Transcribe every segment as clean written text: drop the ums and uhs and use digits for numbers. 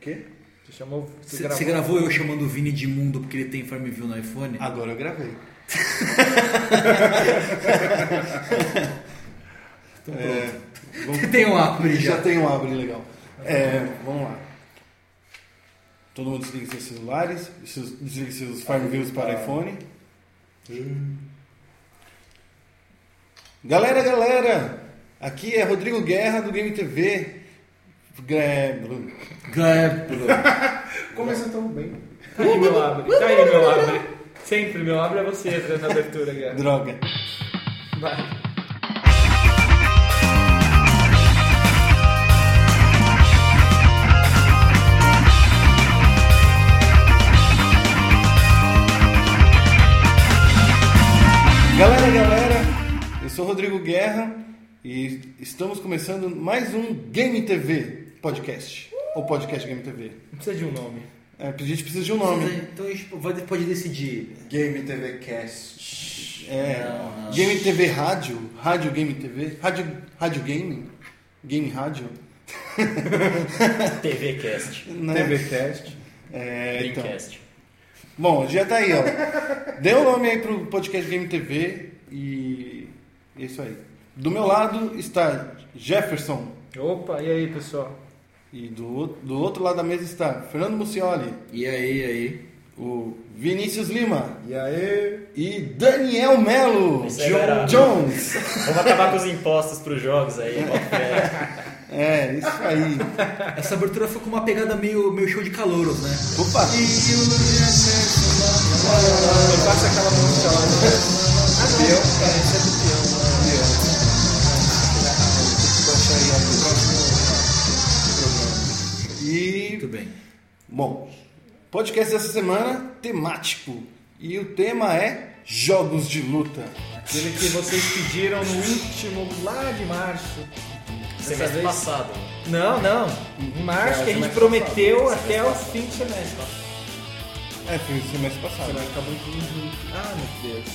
quê? Você gravou eu chamando o Vini de imundo porque ele tem Farmville no iPhone? Agora eu gravei. Então pronto. Tem um Abri já tem um Abri legal. Vamos lá. Todo mundo desliga seus celulares, desliga seus Farmvilles para iPhone. Galera, aqui é Rodrigo Guerra do Game TV. Começou tão bem. Tá aí meu Abri. Sempre meu Abri é você na abertura, Guerra. Droga. Vai. Galera, eu sou Rodrigo Guerra e estamos começando mais um Game TV podcast, ou podcast Game TV. Não precisa de um nome. A gente precisa de um nome. Então a gente pode decidir. Game TV Cast. Não. Game TV Rádio Game TV, Rádio Gaming, Game Rádio. TV Cast. Né? TV Cast. Dreamcast. Bom, já tá aí, ó. Dê um nome aí pro podcast Game TV e é isso aí. Do meu lado está Jefferson. Opa, e aí, pessoal? E do outro lado da mesa está Fernando Mucioli. E aí? O Vinícius Lima. E aí? E Daniel Melo. Jones. Vamos acabar com os impostos pros jogos aí. Isso aí. Essa abertura foi com uma pegada meio show de calouros, né? Opa! Me passa aquela música lá. Peão, esse é do peão. E, Muito bem. bom, podcast dessa semana temático. E o tema é jogos de luta. Aquele que vocês pediram no último, lá de março. Semestre passado. Não. Em março, que a gente prometeu até o fim do semestre. Foi o semestre passado. Acabou em julho. Ah, meu Deus.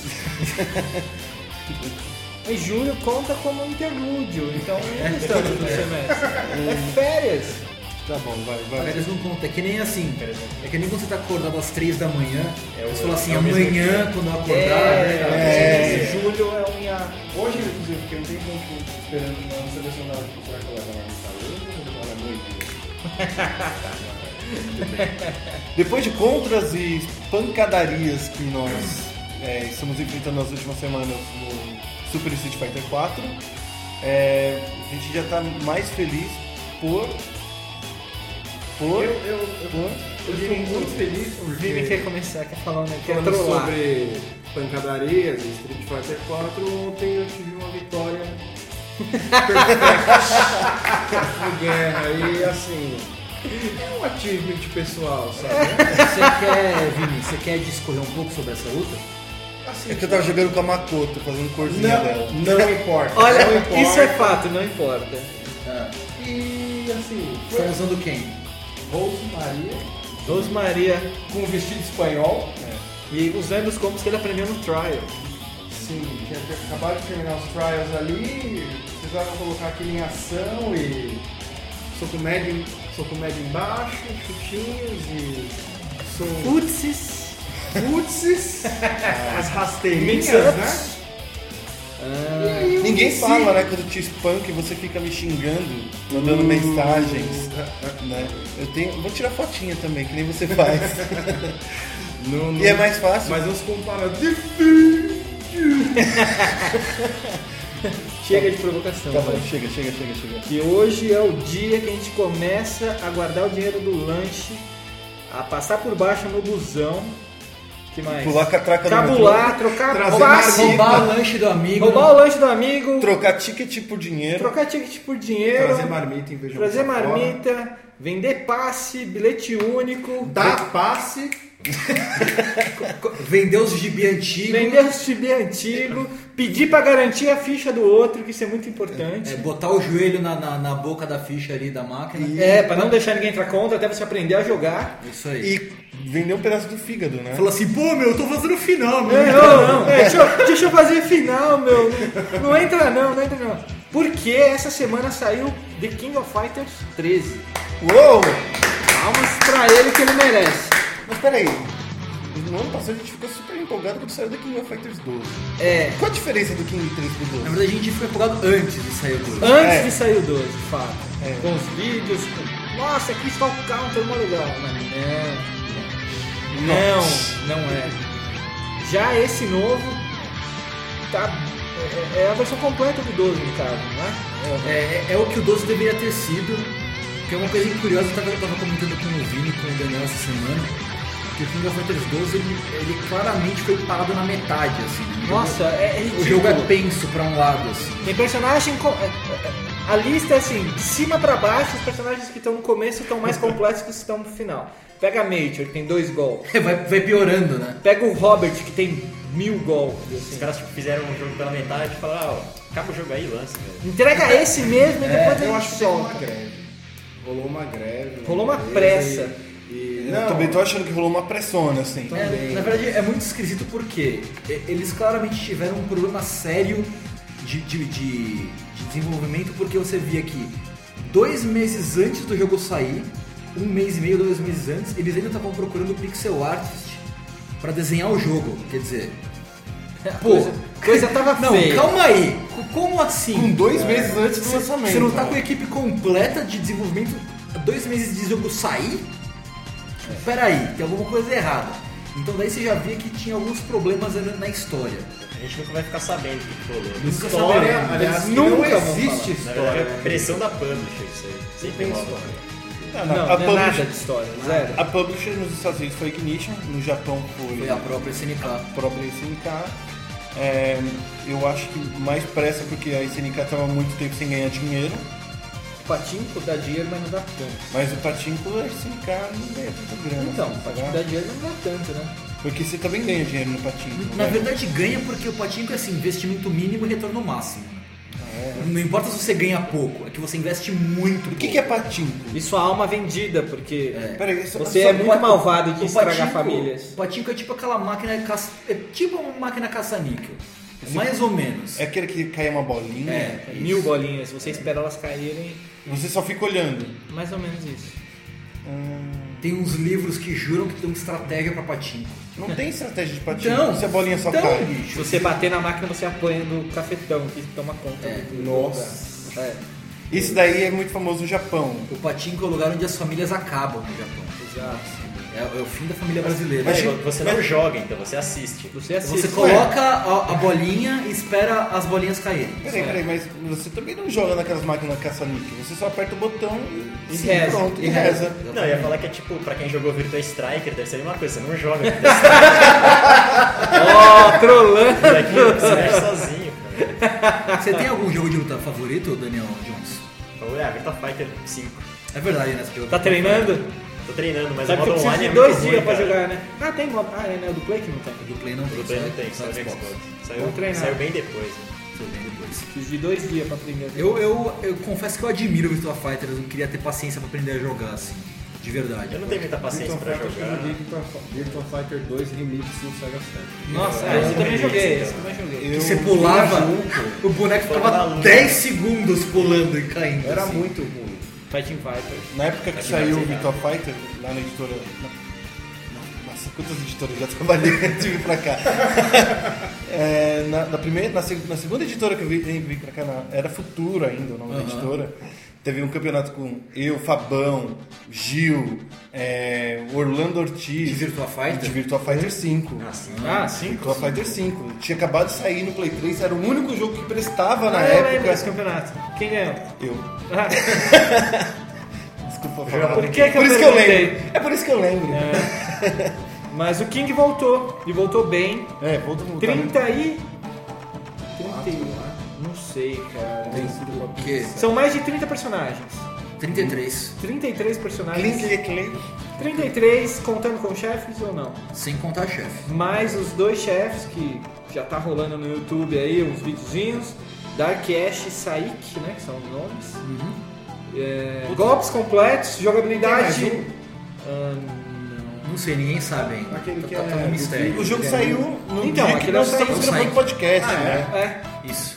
Em julho conta como interlúdio, então não estamos no semestre. É férias. Tá bom, vai. Eles não contam, é que nem assim. É que nem quando você tá acordado às 3 da manhã. Você fala assim, é o amanhã, quando eu acordar. Julho é um IA. Hoje, inclusive, porque não tem gente esperando uma selecionada que será que ela vai na noite. Depois de contras e pancadarias que nós estamos enfrentando nas últimas semanas no Super Street Fighter 4, a gente já está mais feliz por Eu estou muito feliz O porque Vini quer começar, quer falar, né? Quer falando trollar. sobre pancadarias e Street Fighter 4, ontem eu tive uma vitória perfeita no Guerra e assim, é um achievement pessoal, sabe? Você quer discorrer um pouco sobre essa luta? Assim, É que eu tava jogando com a Makoto, fazendo corzinha dela. não importa. Olha, não importa. isso é fato, não importa. E assim, Estão usando quem? Rosemaria com vestido espanhol. e usando os combos que ele aprendeu no trial. Sim, tinha acabado de terminar os trials ali, precisavam colocar aquilo em ação e soco médio embaixo, chutinhos e futsis, as rasteirinhas, né? Ninguém fala, né, quando te espanca e você fica me xingando, mandando mensagens, né? Vou tirar fotinha também, que nem você faz. E é mais fácil. Mas uns comparativos. Chega de provocação. Tá bom, né? chega. Que hoje é o dia que a gente começa a guardar o dinheiro do lanche, a passar por baixo no busão. Que mais? Pular catraca no Cabular, trocar trazer passe, Roubar o lanche do amigo. roubar o lanche do amigo, trocar ticket por dinheiro. trocar ticket por dinheiro, Trazer marmita em vez de trazer almoçar fora. marmita, vender passe, bilhete único, Dar passe. Vender os gibi antigos. vender o gibi antigo, pedir pra garantir a ficha do outro, que isso é muito importante. Botar o joelho na boca da ficha ali da máquina. Pra não deixar ninguém entrar contra, até você aprender a jogar. Isso aí. E vender um pedaço do fígado, né? Fala assim, pô, meu, eu tô fazendo final, meu. Deixa eu fazer final, meu. Não entra não. Porque essa semana saiu The King of Fighters 13. Uou! Calma, merece. Mas peraí, no ano passado a gente ficou super empolgado quando saiu do King of Fighters 12. Qual a diferença do King 3 pro 12? Na verdade, a gente foi empolgado antes de sair o 12. Antes de sair o 12, de fato. É. Com os vídeos, nossa, Crystal Counter, mó legal. Mas não é. Já esse novo tá... É a versão completa do 12, no caso, não é? É o que o 12 deveria ter sido, que é uma coisa curiosa, eu tava comentando com o Vini e com o Daniel essa semana, que o King of Fighters 12, ele claramente foi parado na metade, assim. Nossa, é O jogo é penso pra um lado, assim. Tem personagem... A lista é assim, de cima pra baixo, os personagens que estão no começo estão mais completos que os que estão no final. Pega a Major, que tem 2 golpes. Vai piorando, né? Pega o Robert, que tem 1000 golpes. Assim. Os caras fizeram um jogo pela metade e falaram, acaba o jogo aí e lança, velho. Entrega esse mesmo e depois a Eu gente acho que teve uma solta. greve. Rolou uma greve. Rolou uma empresa pressa. Eu também tô achando que rolou uma pressona, assim. Na verdade, é muito esquisito porque eles claramente tiveram um problema sério de desenvolvimento, porque você via que 2 meses antes do jogo sair, 1 mês e meio, 2 meses antes, eles ainda estavam procurando o pixel artist pra desenhar o jogo. Quer dizer, pô, Coisa tava não, feia. calma aí, como assim? Com 2 meses antes do lançamento. Você não tá com a equipe completa de desenvolvimento 2 meses de jogo sair? Peraí, tem alguma coisa errada. Então daí você já via que tinha alguns problemas na história. A gente nunca vai ficar sabendo o que rolou. Nunca História, saberemos. aliás, Nunca não vão existe Na verdade, história. é pressão da publisher, isso aí. Sempre tem rola. história. Não, Não, a não é publisher- nada de história, zero. A publisher nos Estados Unidos foi Ignition, no Japão Foi a própria SNK. a própria SNK. Eu acho que mais pressa porque a SNK estava muito tempo sem ganhar dinheiro, O Patinco dá dinheiro, mas não dá tanto. mas o Patinco a SNK não ganha tanta grana. Então, assim, o Patinco sabe? dá dinheiro, mas não dá tanto, né? Porque você também ganha dinheiro no Patinco. Na né? verdade ganha porque o Patinco é assim, investimento mínimo e retorno máximo. Não importa se você ganha pouco, é que você investe muito. O que é Patinco? E sua alma vendida, porque Peraí, você é muito malvado e quis estragar famílias. O Patinco é tipo aquela máquina é tipo uma máquina caça-níquel. Mais ou menos. É aquele que cai uma bolinha? É 1000 bolinhas, se você espera elas caírem, Você só fica olhando. mais ou menos isso. Tem uns livros que juram que dão estratégia pra Patinco. Não tem estratégia de Patinco. Então, se a bolinha só então, cai. Se você bater na máquina, você apanha do cafetão que toma conta do Nossa. lugar. Isso daí é muito famoso no Japão. O Patinco é o lugar onde as famílias acabam no Japão. Exato. É o fim da família brasileira. Mas você não joga, então você assiste. Você assiste. Você coloca a bolinha e espera as bolinhas caírem. Peraí, mas você também não joga naquelas máquinas caça-níquel. Você só aperta o botão E reza. pronto, e reza. Não, eu ia falar que é tipo, pra quem jogou Virtua Striker, deve ser a mesma coisa. Você não joga Virtua Ó, trolando! Striker, você mexe sozinho, cara. Você tem algum jogo de luta favorito, Daniel Jones? Falou, Virtua Fighter 5. É verdade, né? Você Tá treinando? Tô treinando, mas Sabe o que eu modo preciso online de é 2 muito ruim, dias pra cara. jogar, né? Ah, tem modo. Ah, é, né? O do Play que não tem. Do Play não tem. Do Play não tem, só só no Xbox. Xbox. Vou treinar. Saiu bem depois. Né? Saiu bem depois. Preciso de 2 dias pra aprender. Eu confesso que eu admiro o Virtua Fighter, eu não queria ter paciência pra aprender a jogar assim, de verdade. Eu não tenho muita paciência Virtua pra Fighter, jogar. eu joguei Virtua Fighter 2 Remix no Sega Saturn. Nossa, É, esse eu também eu joguei. então. Esse eu também joguei. Eu Você pulava, o boneco Foi ficava na lua. 10 segundos pulando e caindo. Era assim. muito ruim. Fighting Vipers. Na época que Aqui saiu o vai ser Virtua Fighter, lá na editora. Nossa, quantas editoras já trabalhei antes de vir pra cá? Na segunda editora que eu vim pra cá, era Futuro ainda o nome da editora. Teve um campeonato com eu, Fabão, Gil, Orlando Ortiz. De Virtua Fighter? De Virtua Fighter 5. Ah, 5? Virtua Fighter 5. Tinha acabado de sair no Play 3, era o único jogo que prestava na Eu lembro desse época. campeonato. Quem ganhou? Eu. Ah, Desculpa falar. Por que eu Por isso que eu perguntei? lembro. É por isso que eu lembro. mas o King voltou. E voltou bem. Volta 30 e... 31. Não sei, cara. O quê? São mais de 30 personagens. 33. 33 personagens. Clink. 33 contando com chefes ou não? Sem contar chefe. Mais os 2 chefes que já tá rolando no YouTube aí, uns videozinhos. Dark Ash e Saik, né? Que são os nomes. Golpes completos, jogabilidade. Tem mais Não sei, ninguém sabe ainda. Aquele que tá é um mistério. O jogo saiu no Então, dia que aquele nós é o estamos Saik. gravando podcast, né? É. Isso.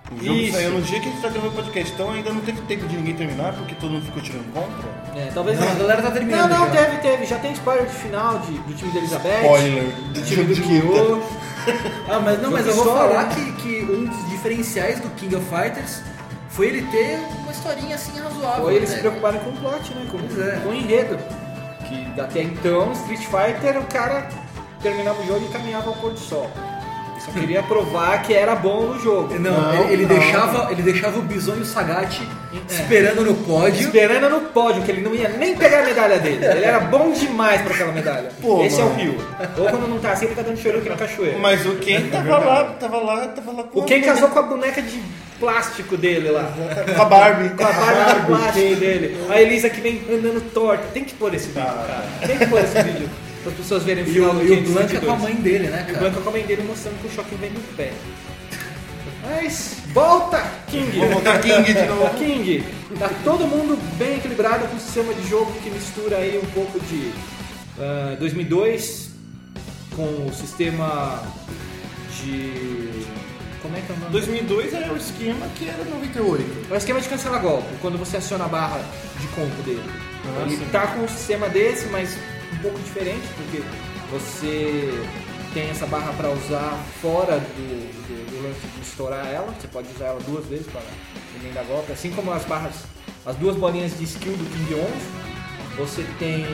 O jogo Isso. saiu no dia que a gente tá gravando o podcast, então ainda não teve tempo de ninguém terminar, porque todo mundo ficou tirando contra. Talvez Não, a galera tá terminando Não, já. teve. Já tem spoiler de final do time da Elizabeth. Spoiler. Do time do Kyo. Mas eu vou História. falar que um dos diferenciais do King of Fighters foi ele ter uma historinha assim razoável. Ou eles né? se preocuparam com o plot, né? Pois é. Com o enredo. Que até então, Street Fighter, o cara terminava o jogo e caminhava ao pôr do sol. Só queria provar que era bom no jogo. Não, ele deixava o Bison e o Sagat esperando no pódio. Esperando no pódio, que ele não ia nem pegar a medalha dele. Ele era bom demais pra aquela medalha. Pô, Esse mano. é o Rio. Ou quando não tá assim, ele tá dando choruque na cachoeira. Mas o Ken tava lá com O Ken casou com a boneca de plástico dele lá. com a Barbie. Com a barba de plástico dele. A Elisa que vem andando torta. Tem que pôr esse vídeo, cara. Tem que pôr esse vídeo. Para as pessoas verem o E final do o Ken Blanca 22. com a mãe dele, né, E o cara? Blanca com a mãe dele mostrando que o choque vem no pé. Mas volta, King! Vou voltar King de novo. King! Tá todo mundo bem equilibrado com um sistema de jogo que mistura aí um pouco de 2002 com o sistema de... Como é que é o nome? 2002 era o esquema que era 98. É o esquema de cancelar golpe, quando você aciona a barra de combo dele. Ele sim. tá com um sistema desse, mas um pouco diferente, porque você tem essa barra para usar fora do lance de estourar ela. Você pode usar ela 2 vezes para emendar golpe. Assim como as barras, as 2 bolinhas de skill do King 11, você tem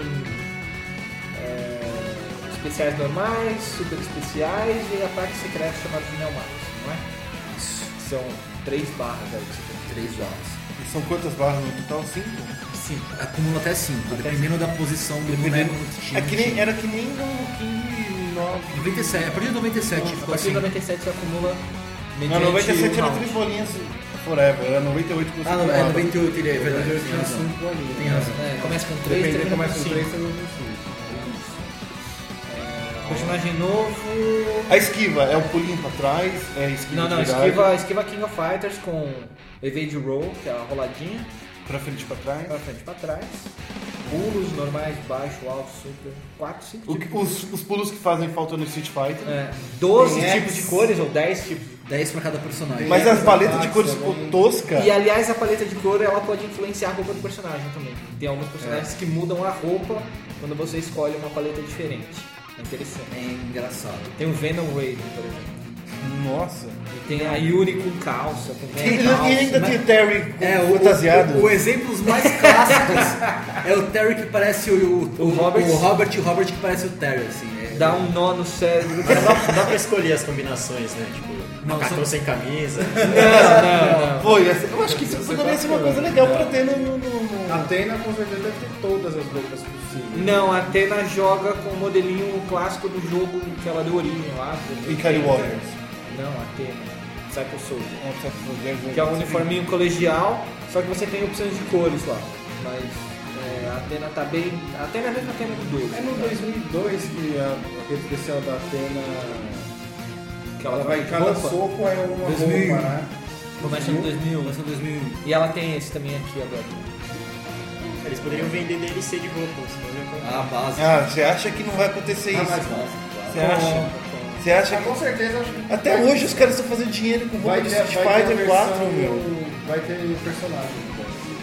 especiais normais, super especiais e ataques secretos chamados de Neomax, não é? São 3 barras aí que você tem. 3 barras. E são quantas barras no total? 5? 5. Acumula até 5, dependendo da posição do boneco no time. Era que nem no King 9. 97, a partir de 97 A ficou partir assim. de 97 você acumula Não, mediante 97 o era round. 3 bolinhas forever, era 98 com 5 Ah, não, é 98 ele é verdade. Eu Tem tinha razão. 5 ali. Tem razão. Começa com 3, Dependendo, termina começa com com 5. 3, termina com 5. Personagem novo... A esquiva é o pulinho pra trás, é a esquiva Não, de verdade, esquiva King of Fighters com Evade Roll, que é a roladinha, pra frente e pra trás. pra frente e pra trás. Pulos normais, baixo, alto, super. 4, 5 tipos. Os pulos que fazem falta no Street Fighter. 12 Tem tipos X. de cores ou 10 tipos. 10 pra cada personagem. Mas as paletas de cores ficou tosca. E aliás, a paleta de cor ela pode influenciar a roupa do personagem também. Tem alguns personagens que mudam a roupa quando você escolhe uma paleta diferente. É interessante. É engraçado. Tem o Venom Raven, por exemplo. Nossa. E tem a Yuri com calça, com E calça. ainda tem o Terry É, fantasiado. o exemplos mais clássicos é o Terry que parece o Robert. O Robert e o Robert que parece o Terry, assim. Dá um nó no cérebro. Dá pra escolher as combinações, né? Tipo, Não, macacão são- sem camisa. Não. Pô, eu acho que isso poderia ser uma coisa legal pra ter no... A Atena com certeza deve ter todas as roupas possíveis. Não, a Athena joga com o modelinho clássico do jogo que ela deu origem lá. E Kylie Warriors. Não, a Athena. Psycho Soldier. É, precisa fazer- Que é um uniforminho colegial, só que você tem opções de cores lá. Mas a Athena tá bem... A Athena é a mesma Athena do 12. É no 2002 que aquele especial da Atena, Que ela vai em troca cada de roupa. soco é uma 2000. roupa, né? Começa no 2000. Lançou 2000. E ela tem esse também aqui agora. Eles poderiam vender DLC de roupa, senão eu ia comprar. A base. Ah, você acha que não vai acontecer Ah, isso? mas Você acha? Você acha com que... certeza acho que Até hoje os caras estão fazendo dinheiro com roupa vai do ter, Street vai ter a Fighter versão 4, meu. vai ter personagem.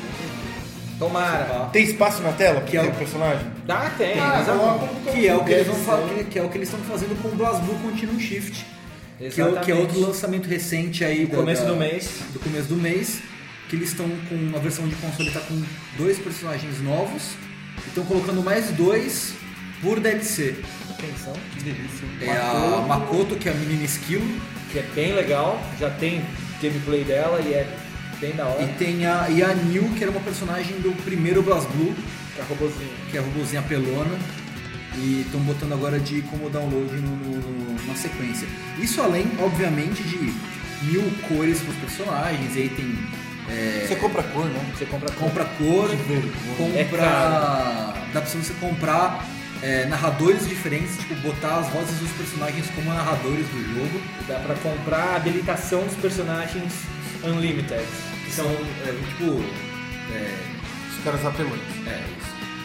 Tomara. Tem espaço na tela pra Que é ter o- o personagem? Dá, tem. Ah, mas coloca Que é o que eles deve vão ser. que é o que eles estão fazendo com o BlazBlue Continuum Shift. Que é Exatamente. outro lançamento recente aí No começo do mês. do começo do mês, que eles estão com a versão de console tá com 2 personagens novos e estão colocando mais 2 por DLC. Atenção. Que delícia. É a Makoto, que é a menina esquilo, Que é bem legal. Já tem gameplay dela e é bem da hora. e tem a Nil, que era uma personagem do primeiro BlazBlue, Que é robozinho. que é a robozinha pelona. E estão botando agora como download na sequência. Isso além, obviamente, de 1000 cores para os personagens. E aí tem Você compra cor, né? Você compra compra cor, É compra. caro. Dá pra você comprar narradores diferentes, tipo, botar as vozes dos personagens como narradores do jogo. Dá pra comprar a habilitação dos personagens Unlimited. Que são tipo. Os caras apelantes. Isso.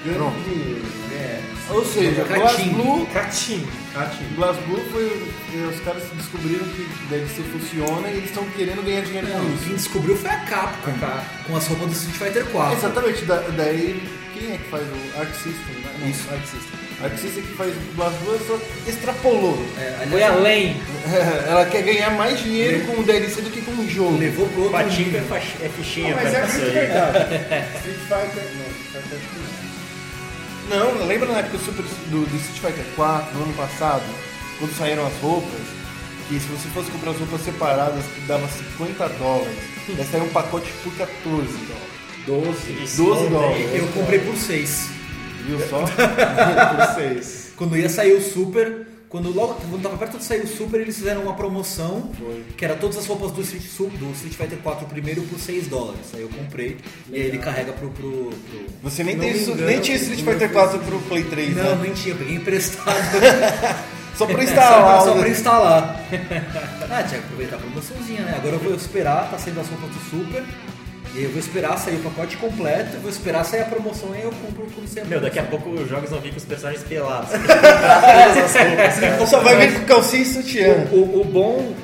Grande. Ou seja, Catinho. Catinho. BlazBlue os caras descobriram que DLC funciona e eles estão querendo ganhar dinheiro com Não, isso. quem descobriu foi a Capcom, com as roupas do Street Fighter 4. Exatamente, daí quem é que faz o Arc System? Né? Não, Isso. Arc System. Arc System que faz o BlazBlue só extrapolou. Foi além. Ela quer ganhar mais dinheiro com o DLC do que com o jogo. Levou pro outro Patinco nível. é fichinha Mas pra é isso muito aí. verdade. Street Fighter. Não, Street Fighter não. Não, lembra na época do Street Fighter 4, no ano passado, quando saíram as roupas, que se você fosse comprar as roupas separadas, dava $50. Daí saiu um pacote por $14. 12 dólares. Eu comprei por 6. Viu só? Por 6. Quando ia sair o Super, quando tava perto de sair o Super, eles fizeram uma promoção que era todas as roupas do Street Fighter 4 primeiro por $6. Aí eu comprei e aí ele carrega pro... Você nem, Não tem me isso, engano, nem tinha Street Fighter 4 pro Play 3, Não, né? nem tinha, eu peguei emprestado. Só pra instalar. Só pra né? instalar. Tinha que aproveitar a promoçãozinha, né? Agora eu vou esperar, tá saindo as roupas do Super. E aí eu vou esperar sair o pacote completo, vou esperar sair a promoção e aí eu compro quando sair a Meu, promoção. daqui a pouco os jogos vão vir com os personagens pelados. Só vai vir com calcinha e sutiã. O bom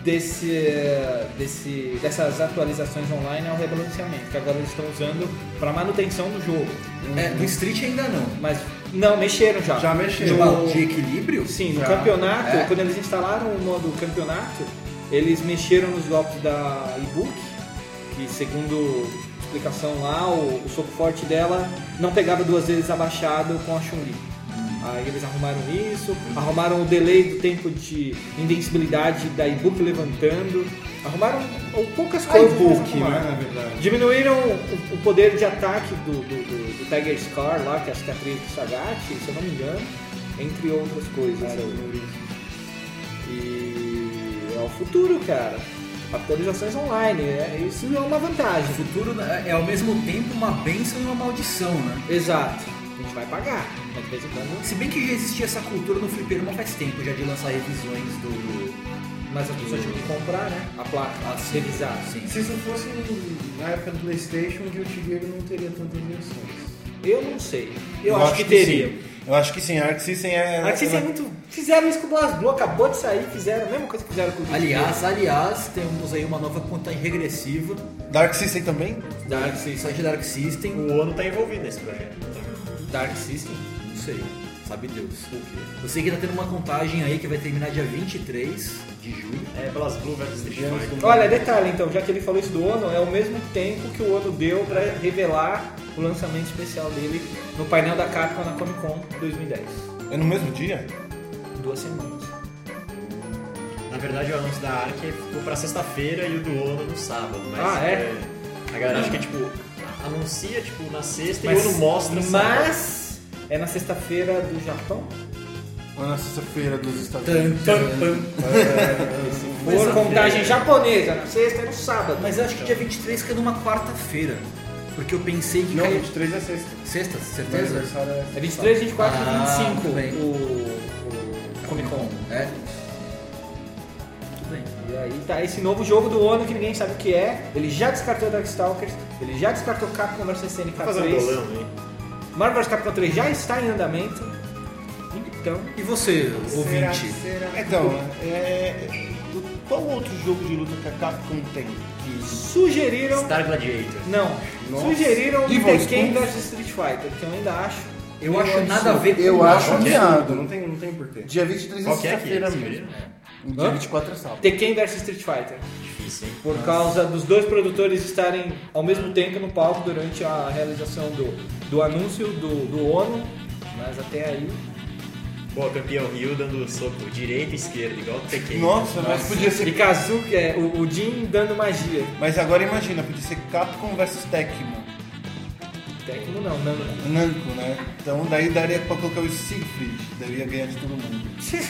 dessas atualizações online é o rebalanceamento, que agora eles estão usando para manutenção do jogo. Do Street ainda não. Mas não, mexeram já. Já mexeram. No- De equilíbrio? Sim, no Já. campeonato, É. quando eles instalaram o modo campeonato, eles mexeram nos golpes da e-book, que segundo explicação lá, o soco forte dela não pegava 2 vezes abaixado com a Chun-Li. Aí eles arrumaram isso, arrumaram o delay do tempo de invencibilidade da e-book levantando, arrumaram poucas coisas. mas arrumaram. Na verdade. Diminuíram o poder de ataque do Tiger Scar lá, que é a cicatriz do Sagat, se eu não me engano, entre outras coisas. E é o futuro, cara. Atualizações online, isso é uma vantagem. O futuro é ao mesmo tempo uma bênção e uma maldição, né? Exato. A gente vai pagar, mas de vez em quando. Se bem que já existia essa cultura no fliperama faz tempo, já de lançar revisões do... Mas as pessoas tinham que comprar, né? A placa, revisar. Sim. Se isso fosse na época do PlayStation, o Guilty Gear não teria tantas versões. Eu não sei. Eu acho que teria. Sim. Eu acho que sim, a Arc System é... Mas vocês é muito. Fizeram isso com o BlazBlue, acabou de sair, fizeram a mesma coisa que fizeram com o Guilty Gear. Aliás, temos aí uma nova contagem regressiva Dark System também? Dark no System. site Dark System. O ONU tá envolvido nesse projeto. Dark System? Não sei, sabe Deus. Eu sei que tá tendo uma contagem aí que vai terminar dia 23 de julho. É BlazBlue vs Street Fighter. Olha, detalhe então, já que ele falou isso do ONU, é o mesmo tempo que o ONU deu pra revelar o lançamento especial dele no painel da Capcom na Comic Con 2010. É no mesmo dia? 2 semanas. Na verdade, o anúncio da Ark ficou pra sexta-feira e o do ONU no sábado. Mas, a galera acha que tipo, anuncia tipo, na sexta e o ONU mostra sábado. Mas é na sexta-feira do Japão. Ou na sexta-feira dos Estados Unidos? Por contagem japonesa, na sexta e no sábado. Mas eu acho que dia 23 que é numa quarta-feira. Porque eu pensei que Não, caía... 23 é sexta. Sexta, Meu certeza? aniversário é É 23, 24 e 25 tudo bem. o Comic Con. É. Tudo bem. E aí tá esse novo jogo do ONU que ninguém sabe o que é. Ele já descartou Darkstalkers, ele já descartou Capcom vs SNK Fazer um 3. bolão aí. Marvel vs Capcom 3 já está em andamento. Então, E você, ouvinte? Então, qual outro jogo de luta que a Capcom tem? sugeriram. Star Gladiator. Não, Nossa. sugeriram Evil Tekken Spoon? vs Street Fighter, que eu ainda acho. Eu acho nada a ver com Eu nada. acho Não miado. não tem porquê. Dia 23 é Qual que é que sexta-feira eles mesmo. sugeriram? Dia 24 é sábado. Tekken vs Street Fighter. Difícil, hein? Por causa dos dois produtores estarem ao mesmo tempo no palco durante a realização do anúncio do ONU. Mas até aí. Pô, campeão Ryu dando soco direita e esquerda, igual o Tekken. Nossa, mas podia E ser. Kazuki, o Jin dando magia. Mas agora imagina, podia ser Capcom vs Tecmo. Tecmo não, não. Namco, né? Então daí daria pra colocar o Siegfried, daí ia ganhar de todo mundo.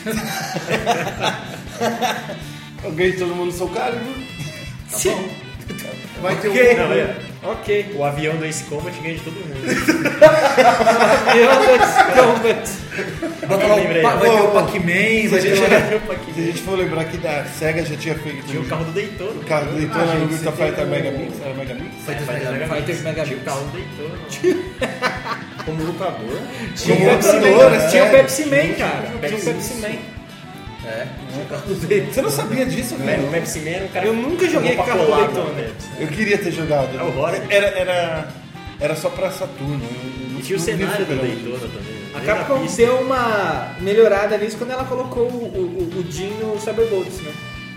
Eu ganhei de todo mundo, sou caro. Tá bom. Vai ter Ok. Não, é. Ok. O avião do Ace Combat ganha de todo mundo. Bota lá Lembrei. vai ter o Ô, Pac-Man, vai Se ter a gente for lembrar que a SEGA já tinha feito Tinha o carro do Daytona. o carro do Daytona no gente, Virtua você tem Fighter o- Mega Mix. Era Mega Mix? Fighters Fighters Mega Mega Fighters Mega Tinha o Mix. carro do Daytona. Como lutador. Tinha Como o Pepsi lutador, Man, é tinha o sério? Pepsi Man, cara. Tinha o Pepsi Man. Você não sabia disso, O velho? Pepsi Man era um cara Eu nunca joguei pra carro do colar Daytona. no Pepsi. Eu queria ter jogado. É o Rory. Era só pra Saturno. E tinha o cenário do Daytona também. A Ali na Capcom pista. deu uma melhorada nisso quando ela colocou o Jin no Cyberbots, né?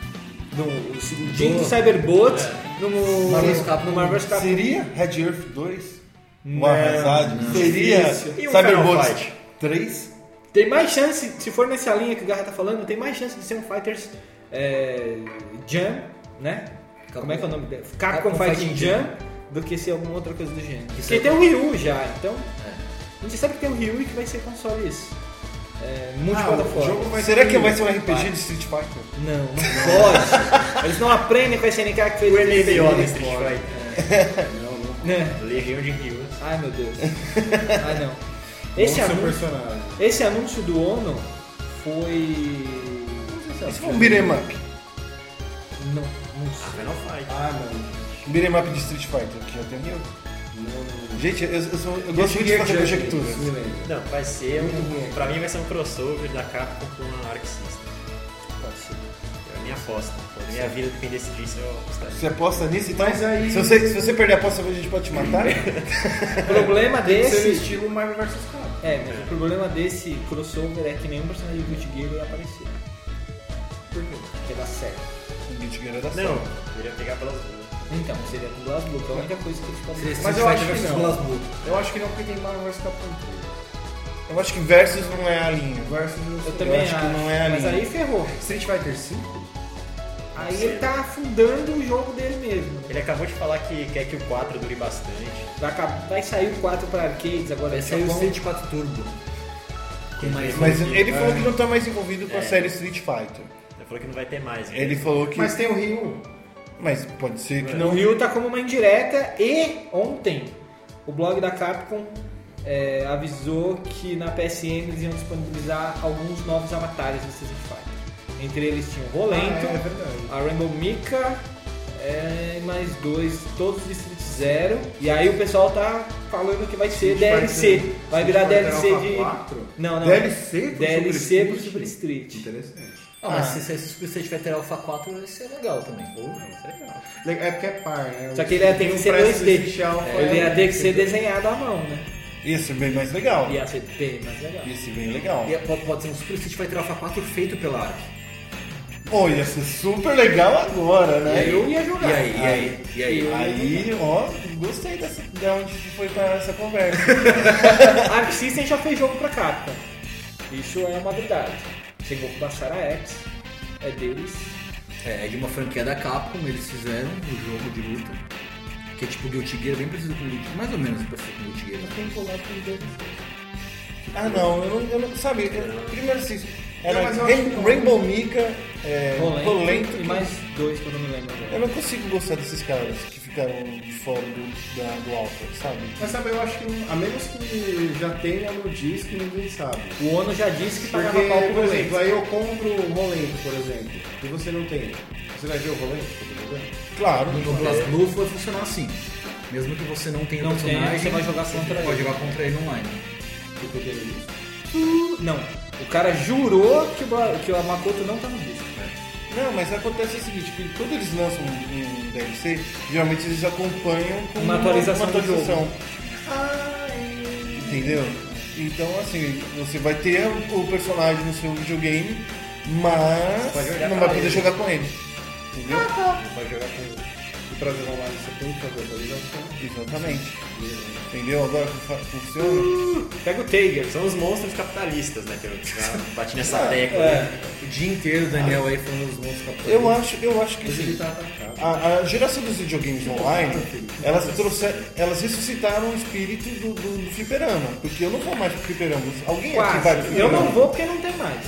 O Jin do Cyberbots no Marvel vs. Capcom. Seria Red Earth 2? Não, O Arrasad? não. Seria Difícil. E um Cyberbots Final Fight? 3? Tem mais chance, se for nessa linha que o Garra tá falando, tem mais chance de ser um Fighters Jam, né? Como é que é o nome dele? Capcom Fighting Jam, do que ser alguma outra coisa do gênero. Porque tem o Ryu já, então... A gente sabe que tem o Ryu e que vai ser consoles multiplataforma. Será que vai ser um RPG de Street Fighter? Não pode. Eles não aprendem com a SNK que fez O esse MMO do jogo. Street Fighter. Né? Legião de Heroes. Ai meu Deus. Ai não. Personagem. Esse anúncio do Ono foi... Esse foi um beat'em up. Não sei. Final Fight. Um beat'em up de Street Fighter, que já tem Rio. Gente, eu gosto muito de fazer conjecturas. Não, vai ser pra mim vai ser um crossover da Capcom com a Arc System. Pode ser. É a minha aposta. Quando minha vida dependesse disso, eu apostaria. Você aposta nisso? Então, Mas aí- se você perder a aposta, a gente pode te matar? O problema Ser no desse... estilo Marvel vs. Capcom. Mas o problema desse crossover é que nenhum personagem do Guilty Gear ia aparecer. Por quê? Porque dá certo. O Guilty Gear era Não, sério. eu iria pegar pelas duas. Então, seria com Blast Blue, que é a única coisa que eles podem fazer. Mas eu acho que não. Eu acho que não, porque tem Marvel vs. Capcom 3. Eu acho que Versus não é a linha. Versus Eu também acho que não é a mas linha. aí ferrou. Street Fighter 5? Aí ele tá afundando o jogo dele mesmo. Ele acabou de falar que quer que o 4 dure bastante. Vai sair o 4 para arcades agora. Vai sair o Street 4 Turbo. Com mais Mas ele falou que não tá mais envolvido com a série Street Fighter. Ele falou que não vai ter mais. né? Ele falou que... Mas tem o Ryu. Mas pode ser que O não... Ryu tá como uma indireta e ontem o blog da Capcom avisou que na PSN eles iam disponibilizar alguns novos avatares do Street Fighter. Entre eles tinha o Rolento, É verdade. a Rainbow Mika, mais dois, todos do Street Zero. E aí o pessoal tá falando que vai ser Street DLC. Fighter- Vai virar Street DLC Fighter de... Alpha 4? Não. DLC pro DLC Super pro Street? Super Street. Interessante. mas se esse Super Street Fighter Alpha 4 vai ser legal também. Isso é legal. É porque é par, né? Só que ele ia ter que ser 2D. Alpha Ele ia ter que ser desenhado à mão, né? Ia ser bem mais legal. Ia ser bem mais legal. Ia ser bem legal. E pode ser um Super Street Fighter Alpha 4 feito pela Arc. Pô, ia ser super legal agora, né? Eu ia jogar. E aí? Aí, ó, gostei de onde foi pra essa conversa. A Arc System já fez jogo pra Capcom. Isso é uma verdade. Chegou com Basara X, é deles. É de uma franquia da Capcom, eles fizeram o jogo de luta. Que é tipo Guilty Gear, bem parecido com Guilty Gear. Mais ou menos parecido com Guilty Gear. Tem que colar com deles. Ah, não, eu não sabe. Primeiro assim, era Mas eu acho que não. Rainbow Mika, Rolento e mais dois que eu não me lembro agora. Eu não consigo gostar desses caras que ficaram de fora do Alpha, sabe? Mas sabe, eu acho que a menos que já tenha no disco e ninguém sabe. O Ono já disse que Porque, pagava pau pro por exemplo, Rolento. aí eu compro o Rolento, por exemplo, e você não tem. Você vai ver o Rolento que eu tô jogando? Claro. No Blast Blue vai funcionar assim. Mesmo que você não tenha o Não tenha, personagem, você vai jogar contra pode ele. jogar contra ele online. Porque eu tenho isso. Não. O cara jurou que o Makoto não tá no disco. Não, mas acontece o seguinte, que quando eles lançam um DLC, geralmente eles acompanham com Uma atualização do atualização. Entendeu? Então, assim, você vai ter o personagem no seu videogame, mas pode jogar não com vai poder ele. jogar com ele. Entendeu? Não pode jogar com. E pra jogar online você tem que fazer atualização. Exatamente. Entendeu? Agora que funciona. Pega o Tiger. São os monstros capitalistas, né? Que eu já bati nessa Ah, tecla. O dia inteiro o Daniel aí falando dos monstros capitalistas. Eu acho que Mas ele sim. tá atacado. A geração dos videogames online, elas ressuscitaram o espírito do fliperama. Porque eu não vou mais pro fliperama. Alguém aqui vai pro Quase. Eu fliperama? não vou porque não tem mais.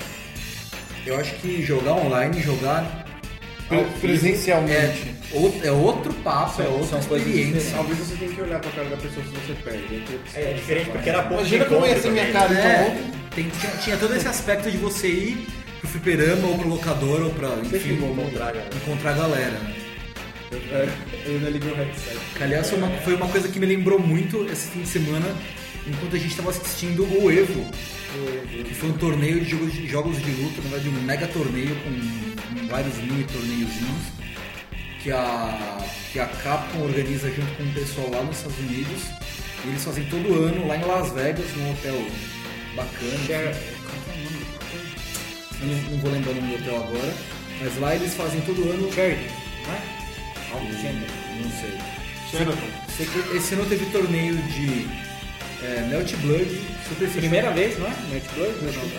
Eu acho que jogar online, jogar Presencialmente. é outro papo, é outra são coisas experiência. Talvez você tenha que olhar pra cara da pessoa se você perde. É diferente porque era pouco Imagina como ia ser minha cara então ontem. Tinha todo esse aspecto de você ir pro fliperama ou pro locador ou pra, enfim, encontrar a galera. Né? Eu ainda liguei o headset. Que, aliás, foi uma coisa que me lembrou muito esse fim de semana enquanto a gente estava assistindo o Evo, que foi um torneio de jogos de luta, na verdade um mega torneio com vários mini torneiozinhos que a Capcom organiza junto com o pessoal lá nos Estados Unidos, e eles fazem todo ano lá em Las Vegas, num hotel bacana. Eu não vou lembrar o nome do hotel agora, mas lá eles fazem todo ano. Sheridan, não é? Algo do gênero. Não sei. Sheridan. Esse ano teve torneio de Melt Blood, Super Street Primeira vez, não é? Melt Blood?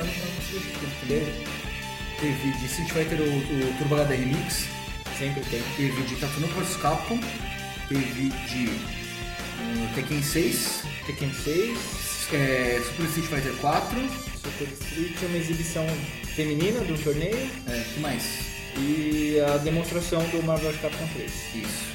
Teve de Street Fighter o Turbo HD Remix. Sempre tem. Teve de Tatsunoko vs Capcom. Teve de Tekken 6. Tekken 6. Super Street Fighter 4. Super Street, uma exibição feminina de um torneio. O que mais? E a demonstração do Marvel vs Capcom 3. Isso.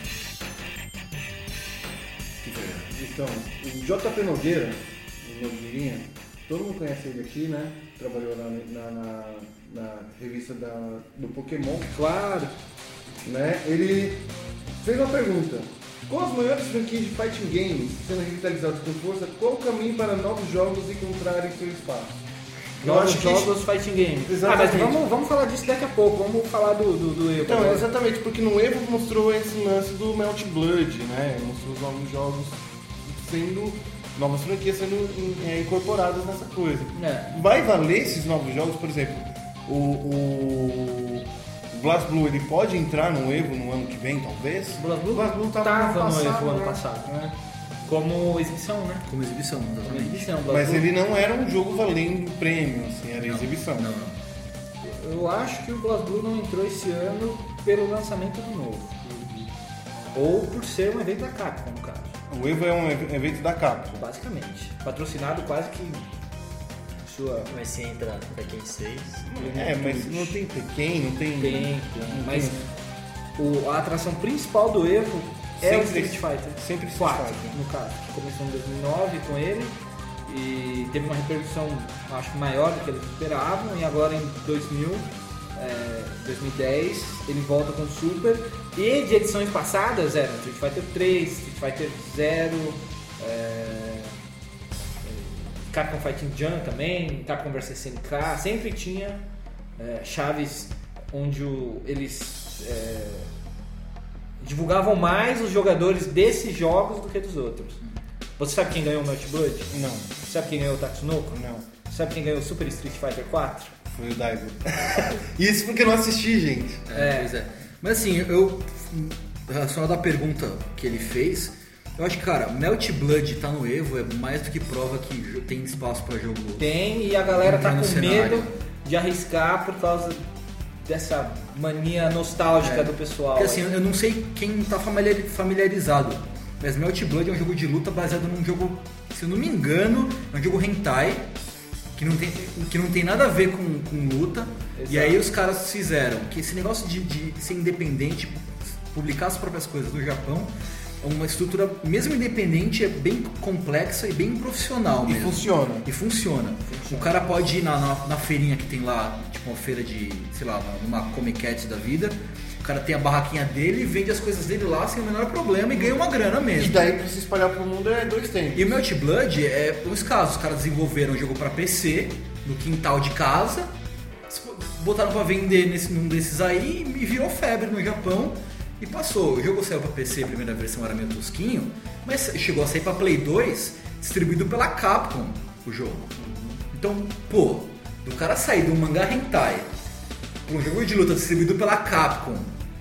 Então, o JP Nogueira, o Nogueirinha, todo mundo conhece ele aqui, né? Trabalhou na revista do Pokémon. Claro. Né? Ele fez uma pergunta. Com as maiores franquias de fighting games sendo revitalizadas com força, qual o caminho para novos jogos encontrarem seu espaço? Novos jogos, fighting games. Exatamente. Mas vamos falar disso daqui a pouco. Vamos falar do Evo. Então, exatamente, porque no Evo mostrou esse lance do Melt Blood, né? Mostrou os novos jogos sendo... novas franquias sendo incorporadas nessa coisa. Vai valer esses novos jogos? Por exemplo, o BlazBlue, ele pode entrar no Evo no ano que vem, talvez? O BlazBlue estava no Evo ano passado. Como exibição, né? Como exibição, exatamente. Mas ele não era um jogo valendo prêmio, assim, era exibição. Não. Eu acho que o BlazBlue não entrou esse ano pelo lançamento do novo. Ou por ser um evento da Capcom, no caso. O Evo é um evento da Capcom. Basicamente. Patrocinado quase que... Mas se entra Tekken 6... mas não tem Tekken, não tem... Tem. Mas a atração principal do Evo é o Street Fighter. Sempre Street 4, Fighter. no caso. Começou em 2009 com ele e teve uma repercussão, acho, maior do que eles esperavam. E agora em 2010 ele volta com o Super. E de edições passadas eram Street Fighter 3, Street Fighter 0... Capcom Fighting Jam também, Capcom vs SNK, sempre tinha chaves onde eles divulgavam mais os jogadores desses jogos do que dos outros. Você sabe quem ganhou o Melt Blood? Não. Você sabe quem ganhou o Tatsunoko? Não. Você sabe quem ganhou o Super Street Fighter 4? Foi o Daigo. Isso porque eu não assisti, gente. Pois é. Mas assim, relacionado à pergunta que ele fez, eu acho que, cara, Melt Blood tá no Evo é mais do que prova que tem espaço pra jogo. Tem, e a galera tá com cenário. medo de arriscar por causa dessa mania nostálgica do pessoal. Porque assim, eu não sei quem tá familiarizado, mas Melt Blood é um jogo de luta baseado num jogo, se eu não me engano, é um jogo hentai, que não tem nada a ver com luta. Exato. E aí os caras fizeram que esse negócio de ser independente, publicar as próprias coisas do Japão, uma estrutura, mesmo independente, é bem complexa e bem profissional mesmo. E funciona. O cara pode ir na feirinha que tem lá, tipo uma feira de, sei lá, numa Comic Cat da vida. O cara tem a barraquinha dele, vende as coisas dele lá sem o menor problema e ganha uma grana mesmo. E daí pra se espalhar pro mundo é 2 tempos. E o Melt Blood é os casos. Os caras desenvolveram um jogo pra PC, no quintal de casa, botaram pra vender num desses aí e virou febre no Japão. E passou, o jogo saiu pra PC, a primeira versão era meio tosquinho, mas chegou a sair pra Play 2, distribuído pela Capcom, o jogo. Então, do cara sair de um mangá hentai pra um jogo de luta distribuído pela Capcom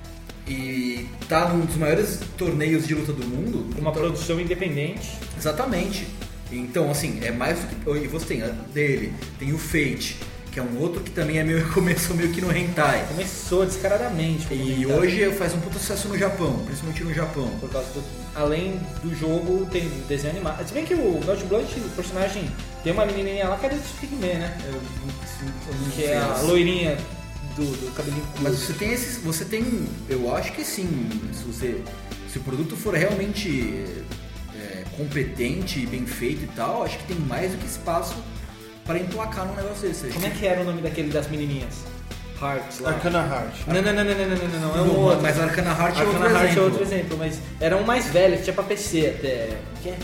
e tá num dos maiores torneios de luta do mundo... Uma produção independente. Exatamente. Então, assim, é mais do que... E você tem a dele, tem o Fate, que é um outro que também começou meio que no hentai. Começou descaradamente. E hoje faz um puta sucesso no Japão, principalmente no Japão. Por causa além do jogo, tem desenho animado. Se bem que o Melt Blood, o personagem, tem uma menininha lá que é do Figman, né? Que é a loirinha do cabelinho curto. Mas você tem, eu acho que sim, se o produto for realmente competente e bem feito e tal, acho que tem mais do que espaço para emplacar num negócio desse. Como é que era o nome daquele das menininhas? Hearts lá. Arcana Heart. Não, é um outro. Mas Arcana Heart é outro exemplo, mas era um mais velho, que tinha pra PC até. Que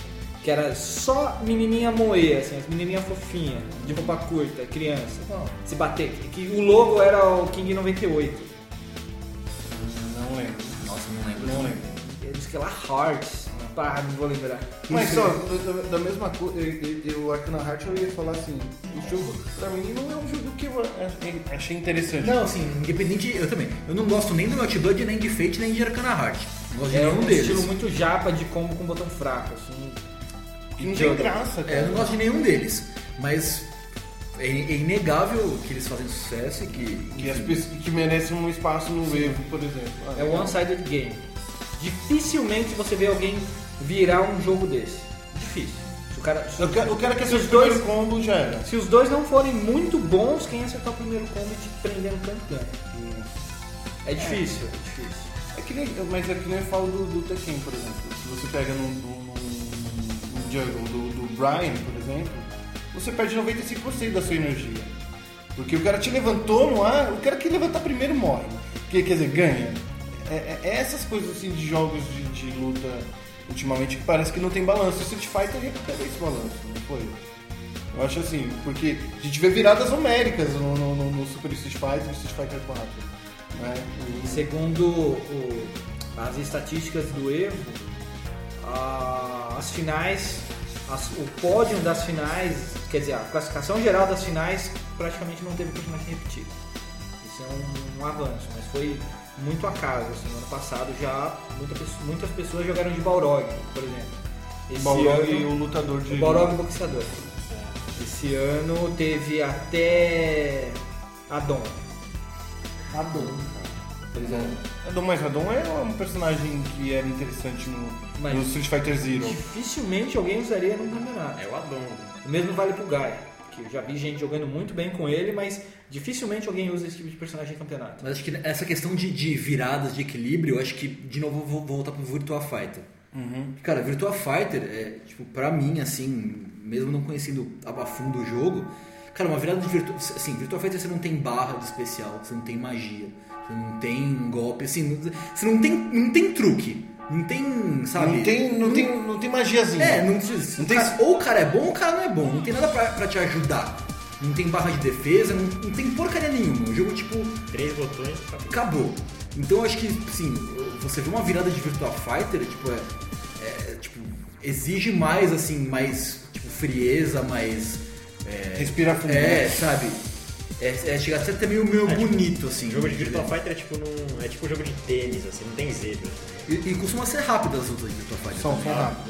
que era só menininha moe, assim, as menininhas fofinhas, de roupa curta, criança, se bater. Que o logo era o King 98. Não lembro. Nossa, não lembro. Eles que lá Hearts, não vou lembrar. Mas só, da mesma coisa, eu Arcana Heart eu ia falar assim, o jogo pra mim não é um jogo que eu achei interessante. Não, assim, independente, eu também. Eu não gosto nem do Naughty Dog, nem de Fate, nem de Arcana Heart. Não gosto de nenhum deles. É um estilo muito japa de combo com botão fraco, assim. Que não tem graça, cara. Eu não gosto de nenhum deles, mas é inegável que eles fazem sucesso e que merecem um espaço no Evo, por exemplo. É o one-sided game. Dificilmente você vê alguém virar um jogo desse. Difícil. O cara que acertar o primeiro combo já era. Se os dois não forem muito bons, quem acertar o primeiro combo e te prender no canto ganha. É difícil. Mas é que nem eu falo do Tekken, por exemplo. Se você pega no Jungle do Brian, por exemplo, você perde 95% da sua energia. Porque o cara te levantou no ar, o cara que levantar primeiro morre. Quer dizer, ganha. É essas coisas assim de jogos de luta ultimamente que parece que não tem balanço. O Street Fighter recupera esse balanço, não foi? Eu acho assim, porque a gente vê viradas homéricas no Super Street Fighter e Street Fighter 4. Né? Segundo as estatísticas do Evo, as finais, o pódio das finais, quer dizer, a classificação geral das finais praticamente não teve personagem repetido. Isso é um avanço, mas foi muito acaso. Assim, no ano passado já muitas pessoas jogaram de Balrog, por exemplo. Balrog e o lutador de... O Balrog e o boxeador. Esse ano teve até Adon. Mas Adon é um personagem que era interessante no Street Fighter Zero. Dificilmente alguém usaria num campeonato. É o Adon. O mesmo vale pro Gaia, que eu já vi gente jogando muito bem com ele, mas dificilmente alguém usa esse tipo de personagem em campeonato. Mas acho que essa questão de viradas, de equilíbrio, eu acho que, de novo, eu vou voltar pro Virtua Fighter. Uhum. Cara, Virtua Fighter, tipo, pra mim, assim, mesmo não conhecendo a fundo o jogo, cara, uma virada de Virtua Fighter você não tem barra de especial, você não tem magia, você não tem golpe, assim, você não tem truque. Não tem, sabe? Não tem magiazinha. Não tem... Ou o cara é bom ou o cara não é bom. Não tem nada pra te ajudar. Não tem barra de defesa, não tem porcaria nenhuma. O jogo, tipo... 3 botões, acabou. Então eu acho que, assim, você vê uma virada de Virtua Fighter, tipo, exige mais, assim, mais, tipo, frieza, mais... Respira fundo. Sabe? Chega a ser até meio bonito, assim. O jogo de Virtua Fighter é tipo um jogo de tênis, assim, não tem zebra. E costuma ser rápido as lutas de Virtua Fighter. São rápidas.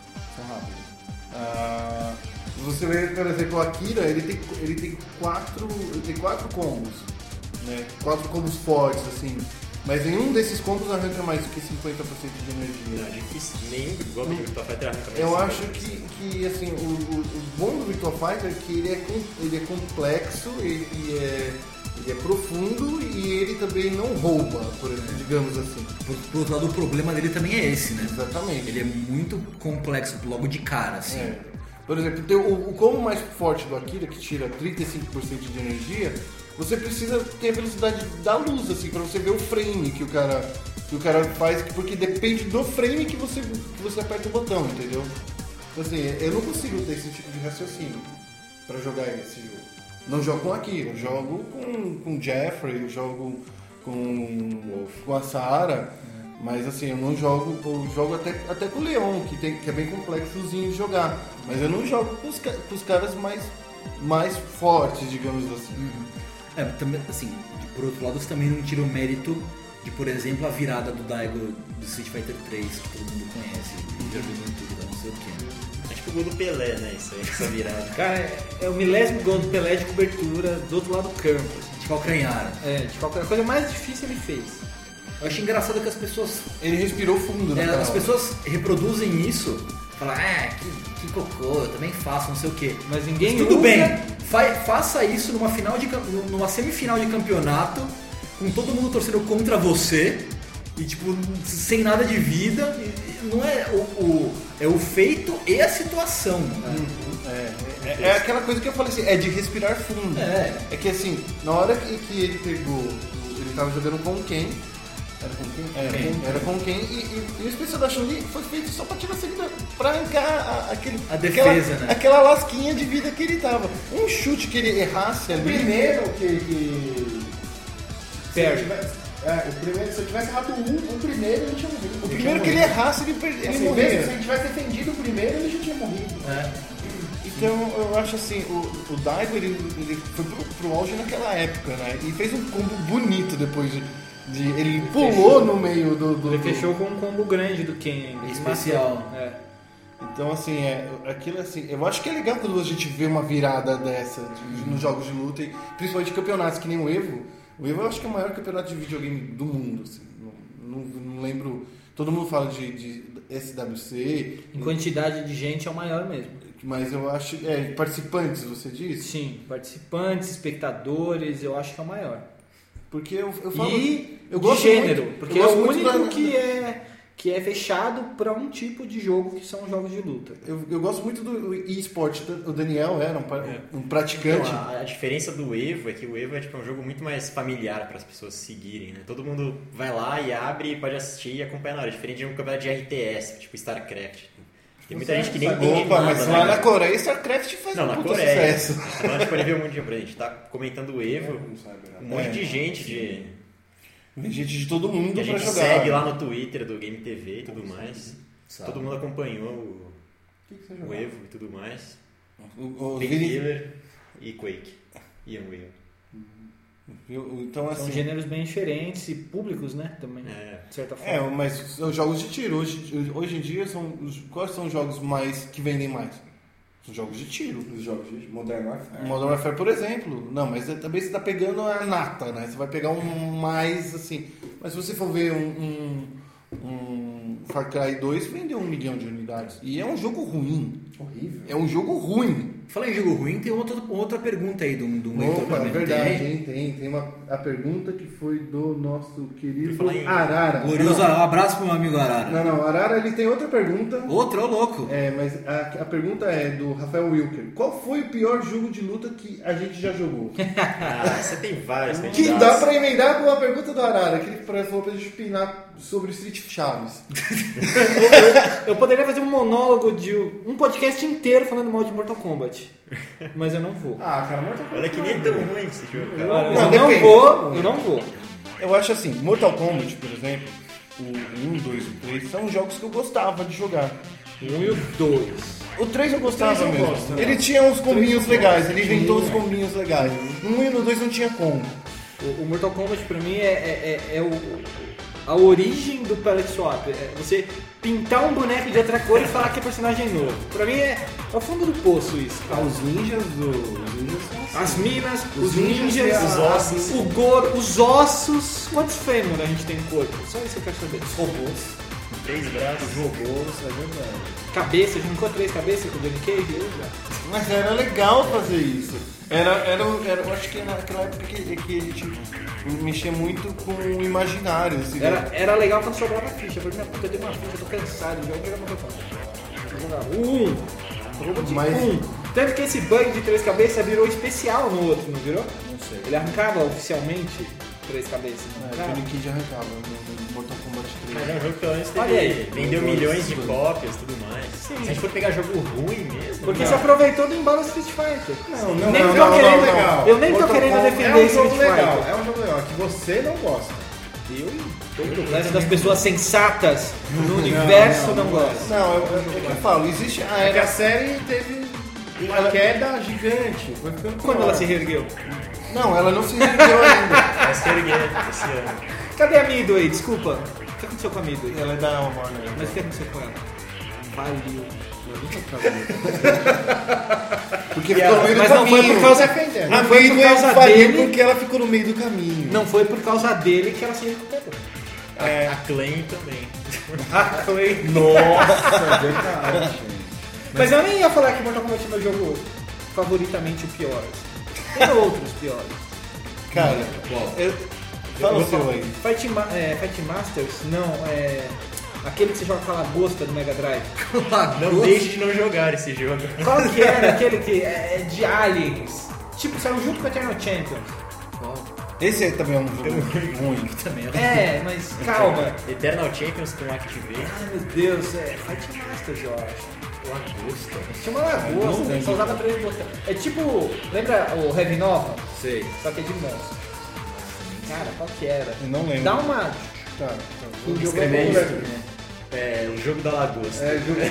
Você vê, por exemplo, o Akira, ele tem quatro combos, né? 4 combos fortes, assim. Mas nenhum desses combos arranca mais do que 50% de energia. Não, é difícil. Nenhum igual do Virtua Fighter arranca mais. Eu acho que assim, o bom do Virtua Fighter é que ele é complexo, ele é profundo e ele também não rouba, por exemplo, digamos assim. Por outro lado, o problema dele também é esse, né? Exatamente. Ele é muito complexo logo de cara, assim. Por exemplo, tem o combo mais forte do Akira, que tira 35% de energia, você precisa ter a velocidade da luz, assim, pra você ver o frame que o cara faz, porque depende do frame que você aperta o botão, entendeu? Então, assim, eu não consigo ter esse tipo de raciocínio pra jogar esse jogo. Não jogo com Akira, eu jogo com o Jeffrey, eu jogo com a Sarah, mas assim, eu não jogo, eu jogo até com o Leon, que é bem complexozinho de jogar, mas eu não jogo com os caras mais fortes, digamos assim. Também, assim, por outro lado, você também não tira o mérito de, por exemplo, a virada do Daigo do Street Fighter 3, que todo mundo conhece, já viu no YouTube, não sei o que. É tipo o gol do Pelé, né? Isso aí, essa virada. Cara, é o milésimo gol do Pelé de cobertura do outro lado do campo. De calcanhar. De calcanhar. A coisa mais difícil ele fez. Eu acho engraçado que as pessoas... Ele respirou fundo, né? As pessoas reproduzem isso, falam, que cocô, eu também faço, não sei o quê. Mas ninguém tudo usa... bem, faça isso numa semifinal de campeonato, com todo mundo torcendo contra você, e tipo, sem nada de vida, não é o feito e a situação. Né? É aquela coisa que eu falei assim, é de respirar fundo. É que assim, na hora que ele pegou, ele tava jogando com quem? Era com quem? E o especial da Chun-Li foi feito só pra tirar pra arrancar a defesa, né? Aquela lasquinha de vida que ele tava. Um chute que ele errasse ali. Primeiro que perde. Se eu tivesse errado o primeiro, ele tinha morrido. O primeiro que ele errasse, ele morria. Se ele tivesse defendido o primeiro, ele já tinha morrido. Então eu acho assim, o Daigo ele foi pro auge naquela época, né? E fez um combo bonito depois ele pulou no meio do. Ele fechou com um combo grande do Ken ainda. Especial. Então assim, aquilo assim, eu acho que é legal quando a gente vê uma virada dessa nos jogos de luta, e principalmente campeonatos que nem o Evo. O Evo eu acho que é o maior campeonato de videogame do mundo, assim. Não lembro. Todo mundo fala de SWC. Em quantidade de gente é o maior mesmo. Mas eu acho. Participantes, você disse? Sim, participantes, espectadores, eu acho que é o maior. Porque eu falo. E eu gosto de gênero, muito, porque é o único que é fechado para um tipo de jogo que são jogos de luta. Eu gosto muito do eSport. O Daniel era um praticante. Então, a diferença do Evo é que o Evo é um jogo muito mais familiar para as pessoas seguirem, né? Todo mundo vai lá e abre e pode assistir e acompanhar na hora. Diferente de um campeonato de RTS, tipo StarCraft. Tem muita gente que nem entende nada. Mas lá na Coreia, StarCraft faz um puta Coreia, sucesso. Lá a nível mundial, a gente tá comentando o Evo, um monte de gente Vem gente de todo mundo que a pra gente jogar. segue lá no Twitter do Game TV e tudo mais. Sabe. Todo mundo acompanhou o Evo e tudo mais. O Killer e Quake. E Unreal. Então, assim, são gêneros bem diferentes e públicos, né? Também, de certa forma. mas são jogos de tiro. Hoje em dia, quais são os jogos que vendem mais? São jogos de tiro. Os jogos de Modern Warfare. Modern Warfare, por exemplo. Não, mas também você tá pegando a nata, né? Você vai pegar um mais, assim... Mas se você for ver um Far Cry 2, vendeu 1 milhão de unidades. E é um jogo ruim. Horrível. É um jogo ruim. Falando em jogo ruim, tem outra pergunta aí do leitor. Opa, é verdade, tem a pergunta que foi do nosso querido Arara. Glorioso, um abraço pro meu amigo Arara. Não, Arara ele tem outra pergunta. Outra, ô louco. Mas a pergunta é do Rafael Wilker. Qual foi o pior jogo de luta que a gente já jogou? Você tem vários Que dá pra emendar com a pergunta do Arara, que ele falou pra gente opinar sobre Street Chaves. Eu poderia fazer um monólogo de um podcast inteiro falando mal de Mortal Kombat. Mas eu não vou. Cara, Mortal Kombat. Olha que nem é tão ruim esse jogo, cara. Eu não vou. Eu acho assim, Mortal Kombat, por exemplo, o 1, 2 e o 3 são jogos que eu gostava de jogar. O 1 e o 2. O 3 eu gostava eu mesmo. gosto, né? Ele tinha uns combinhos legais, ele inventou uns combinhos legais. No 1 e no 2 não tinha como. O Mortal Kombat pra mim é a origem do palette swap. É você pintar um boneco de outra cor e falar que é personagem novo. Pra mim é o fundo do poço isso. Os ninjas são as minas, os ninjas, os ossos, o gore, os ossos. Quantos fêmur a gente tem no corpo? Só isso que eu quero saber. Os robôs. 3 braços. Os robôs, é verdade. Cabeça, juntou 3 cabeças com o Johnny Cage? Mas era legal fazer isso. Eu acho que naquela época que a gente mexia muito com o imaginário. Assim, era legal quando sobrava ficha. Eu falei, minha puta, eu tenho uma ficha, eu tô cansado de jogar Mortal Kombat. Eu jogava Robot. Tanto que esse bug de 3 cabeças virou especial no outro, não virou? Não sei. Ele arrancava oficialmente 3 cabeças. O Johnny Cage arrancava no Mortal Kombat 3. Mas é um jogo que pelo menos Olha aí. vendeu milhões de cópias e tudo mais. Sim. Se a gente for pegar jogo ruim mesmo... Porque se aproveitou do embalo Street Fighter. Não, Nem não, tô não, querendo- não, legal. eu nem tô Mortal querendo Kombat defender é um jogo Street legal, Fighter. é um jogo legal, que você não gosta. Eu e o resto das pessoas sensatas no universo não gostam. Não, eu falo, existe a É que era. a série teve uma queda gigante. Foi ficando Quando pior. ela se reergueu? Não, ela não se rendeu ainda. Vai se erguer esse ano. Cadê a Midway? Desculpa. O que aconteceu com a Midway? Ela é da Alma, né? Mas o que aconteceu com ela? Faliu. Porque ficou no meio do Mas não foi caminho. por causa... defendendo. Não A foi por Midway causa faliu dele... porque ela ficou no meio do caminho. Não foi por causa dele que ela se recuperou. A Claim também. A Clay. Nossa, é verdade. Mas eu nem ia falar que Mortal Kombat é meu jogo favoritamente o pior. Tem outros piores. Cara, fala o seu aí. Fight Masters? Não, aquele que você joga com a lagosta do Mega Drive. Não deixe de não jogar esse jogo. Qual que era aquele que é de aliens? Tipo, saiu junto com a Eternal Champions. Esse aí também é um jogo ruim. Também mas calma. Eternal Champions com Activate. Ai meu Deus, Fight Masters eu acho. Lagosta. Chama Lagosta, só usava 3 botões. É tipo, lembra o Heavy Nova? sei. Só que é de monstro. Cara, qual que era? Eu não lembro. Dá uma... Tá. Um jogo Escrever é isso, né? É, o jogo da Lagosta.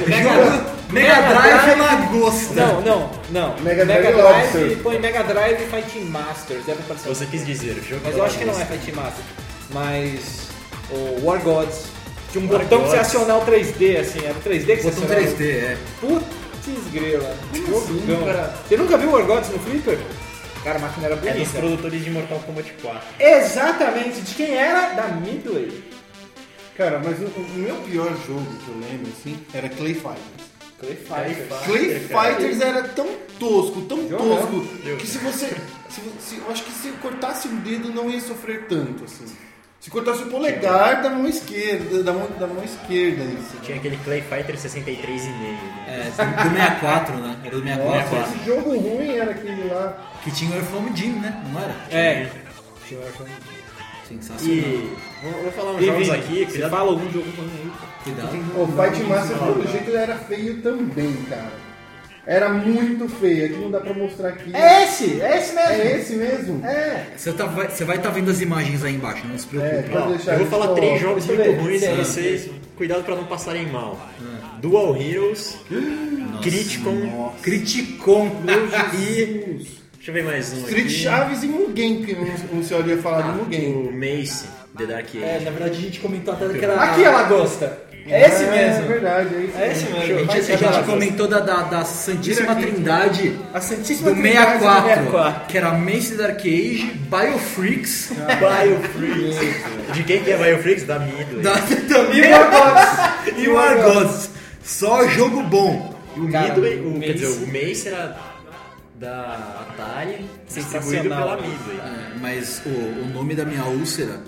Mega Drive e Lagosta. Não. Mega Drive Drive Lobster. põe Mega Drive e Fighting Masters. Deve aparecer. Você quis dizer, o jogo Mas da eu acho que não é Lagosta. Fighting Masters. Mas o War Gods. Tinha um War botão pra você Gods. acionar o 3D, assim. Era o 3D que você Botão acionava. 3D, Putz grila. assim, Jogão. cara? Você nunca viu o War Gods no Flipper? Cara, a máquina era É dos bonita. produtores de Mortal Kombat 4. Exatamente. De quem era? Da Midway. Cara, mas o meu pior jogo que eu lembro, assim, era Clay Fighters. Clay Fighters. Clay Fighters era tão tosco, Jogão. que se você... eu acho que se cortasse um dedo não ia sofrer tanto, assim. Se cortasse o polegar da mão esquerda, da mão esquerda, isso. Tinha aquele Clay Fighter 63,5. é. Do 64, né? Era do 64. Esse jogo ruim era aquele lá. Que tinha o Earthworm Jim, né? Não era? É. Sensacional. E vou falar uns jogos aqui, Você cuidado. fala algum jogo ruim aí. Cuidado. O Fight Master, pelo jeito, ele era feio também, cara. Era muito feio. Aqui não dá pra mostrar aqui. É esse mesmo. É esse mesmo? É. Você vai estar vendo as imagens aí embaixo, não se preocupe. Pode Ó, deixar, eu vou a gente falar coloca. 3 jogos Deixa eu muito ver. ruins Sim, pra vocês. Cuidado pra não passarem mal. Dual Heroes, Criticon. Criticon. E... Deixa eu ver mais um Street aqui. Chaves e Mugen, que um senhor ia falar do Mugen. O Mace, The Dark Age. É, na verdade a gente comentou até que era... Aqui a Lagosta. É esse É mesmo. verdade, é isso. É esse mesmo. mesmo. A gente comentou da Santíssima Trindade A Santíssima do Trindade do 64, que era Mace Dark Age, Biofreaks, Biofreaks. De quem que é Biofreaks? Da Midway. e o Argos. Só jogo bom. E o Cara, Midway, o quer dizer, Mace. o Mace era da Atari, distribuído Sensacional. pela Midway. É, mas o nome da minha úlcera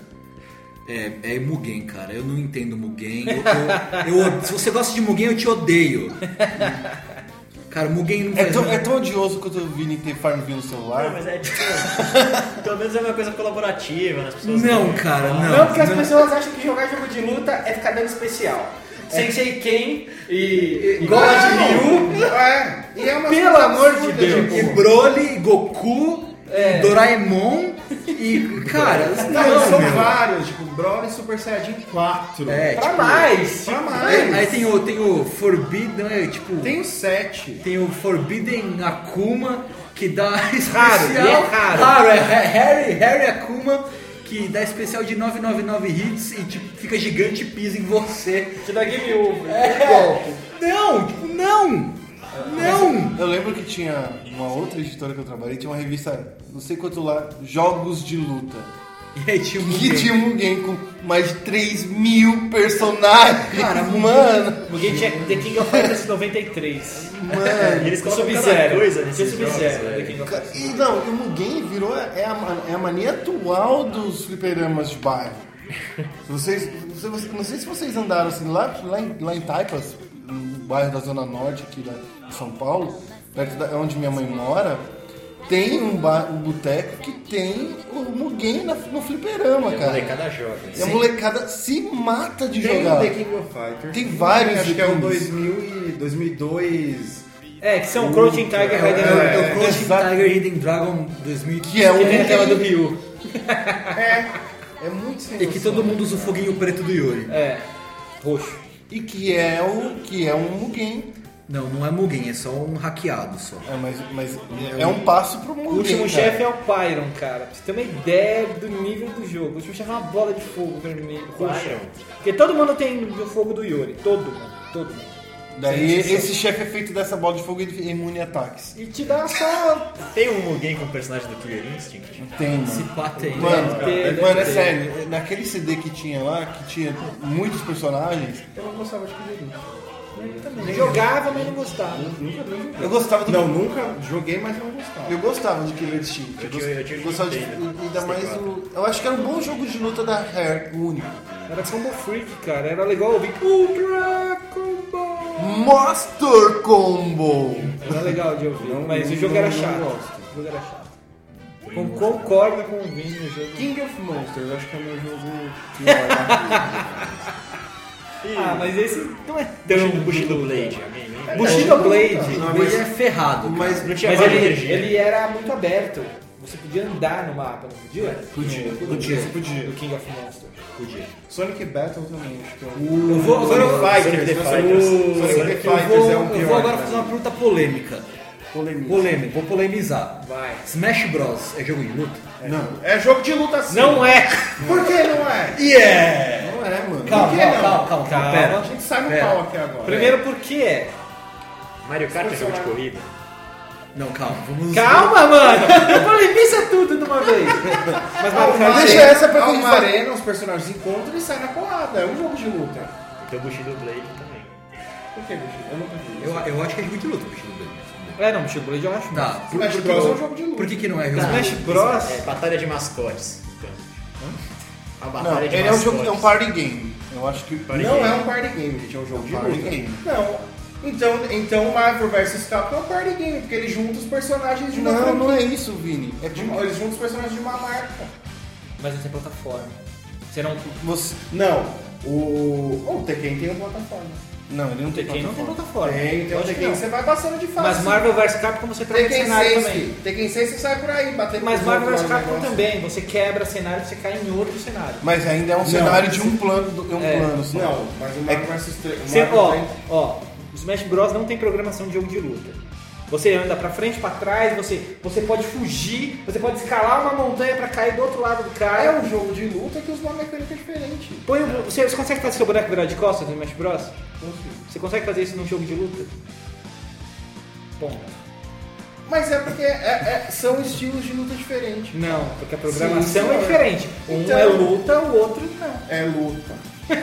é Mugen, cara. Eu não entendo Mugen. Se você gosta de Mugen, eu te odeio. Cara, Mugen não faz É tão odioso quanto eu vi ter Farmville no celular. Não, mas é tipo... pelo menos é uma coisa colaborativa, né? As pessoas Não, cara, não. Não, porque as pessoas acham que jogar jogo de luta é ficar dando especial. Sensei Ken e God Ryu. É, e é uma Pelo coisa amor de absurda, Deus. tipo, E Broly, Goku, Doraemon e... Cara, Não, são meu. vários, tipo, Broly Super Saiyajin 4. É, Pra tipo, mais. Pra mais. Aí tem o Forbidden, tipo... Tem o 7. Tem o Forbidden Akuma, que dá Raro, especial... e é raro. Harry Akuma, que dá especial de 999 hits e tipo, fica gigante e pisa em você. Te dá game over. Não, tipo, não! Não! Eu lembro que tinha uma outra editora que eu trabalhei, tinha uma revista, não sei quanto lá, Jogos de Luta. E aí tinha um Que tinha um game com mais de 3.000 personagens. Cara, mano. Alguém tinha The King of Fighters 93. E eles colocam cada Sub-Zero. coisa Tinha nesses jogos, Sub-Zero. The velho. King of Fighters. E não, o Mugen virou a mania atual dos fliperamas de bairro. Não sei se vocês andaram assim, lá em Taipas, no bairro da Zona Norte aqui de São Paulo, perto da onde minha mãe mora, tem um boteco que tem o Mugen no fliperama, E a cara. molecada joga. E a molecada se mata de Tem jogar. o The King of Fighters. Tem vários Acho que é o games. 2002. É, que são Crouching Tiger, Hidden É Dragon. o Crouching exato. Tiger Hidden Dragon 2015. Que é Que tem aquela do Mugen. Ryu. É muito sem E que todo mundo usa o foguinho preto do Yuri. É, roxo. E que é um Mugen. Não é Mugen, é só um hackeado só. Mas é um passo pro Mugen. O último cara. chefe é o Pyron, cara. Pra você ter uma ideia do nível do jogo. O último chefe é uma bola de fogo vermelho. roxa. Pyron. Porque todo mundo tem o fogo do Yuri. Todo mundo. Daí esse chefe é feito dessa bola de fogo e ele é imune a ataques. E te dá só... Tem um Mugen com o personagem do Killer Instinct? Tem, Se mano. pá tem. Mano, Deve mano, é ter. sério. Naquele CD que tinha lá, que tinha muitos personagens, Eu não gostava de Killer Jogava, mas não gostava. eu gostava do... Não, nunca joguei, mas não gostava. Eu gostava do Killer Instinct. Eu tinha gostava de... Nintendo, Ainda mais o... Eu acho que era um bom jogo de luta da Rare, o único. Era Combo Freak, cara. Era legal ouvir Ultra Combo. Master Combo! Era legal de ouvir, mas o jogo era chato. O jogo era chato. Concordo com o Vini no jogo. King of Monsters, acho que é o meu jogo pior da vida. Mas esse não é tão Bushido luta. Blade, alguém lembra? Bushido Blade, Ele é ferrado. Mas Não tinha mas mais ele, energia. ele era muito aberto. Você podia andar no mapa, não podia? Podia, No- podia, no- você podia. Do King of Monsters. Podia. Sonic Battle também, acho que é Eu vou agora. Sonic the Fighters. Sonic the Fighters é um pior. Eu vou agora né? fazer uma pergunta polêmica. Polêmica. Vou polemizar. Vai. Smash Bros. É jogo de luta? Não, é jogo de luta sim. Não é! Por que não é? Yeah! Não é, mano. Calma, Por que não? calma, Calma. pera. A gente sai no Pera. pau aqui agora. Primeiro porque é. Mario Kart é jogo de corrida. Não, calma, vamos... Calma, mano! Polemiza tudo de uma vez. Mas Mario Kart Deixa é- essa pra uma arena, os personagens encontram e saem na porrada. É um jogo de luta. Então Bushido Blade também. Por que, bicho? Eu nunca vi. Eu acho que é jogo de luta, Bushido Blade. Não, Bushido Blade eu acho. Tá, Smash Bros é um jogo de luta. por que não é jogo Smash de luta? Bros. É batalha de mascotes. Então. A não, batalha de ele é um jogo, mascotes. é um party game. Eu acho que Party Não game. é um party game, gente. É um jogo de Party luta. game. Não. Então Marvel vs Capcom é um party game, porque ele junta os personagens de uma Não, franquia. não é isso, Vini. É tipo, Eles juntam os personagens de uma marca. Mas não tem plataforma. Você não. você... Não. O Tekken tem uma plataforma. Não, ele não tem Tekken não tem plataforma. plataforma. Tem o Lógico que Tekken não. você vai passando de fase. Mas Marvel vs Capcom você troca de Tekken cenário 6, também. filho. Tekken 6 você sai por aí, batendo Mas nos Marvel outros vs lá no Capcom negócio. também. Você quebra cenário e você cai em outro cenário. Mas ainda é um cenário de um plano, plano só. Não, mas o Marvel vs 3. Você, ó, o Smash Bros não tem programação de jogo de luta. Você anda pra frente, pra trás, você pode fugir, você pode escalar uma montanha pra cair do outro lado do cara. É um jogo de luta que usa uma mecânica diferente. Você consegue fazer seu boneco virar de costas no Smash Bros? Você consegue fazer isso num jogo de luta? Ponto. Mas é porque são estilos de luta diferentes. Não, porque a programação Sim, é senhor. diferente. Um Então- é luta, o outro não. É luta.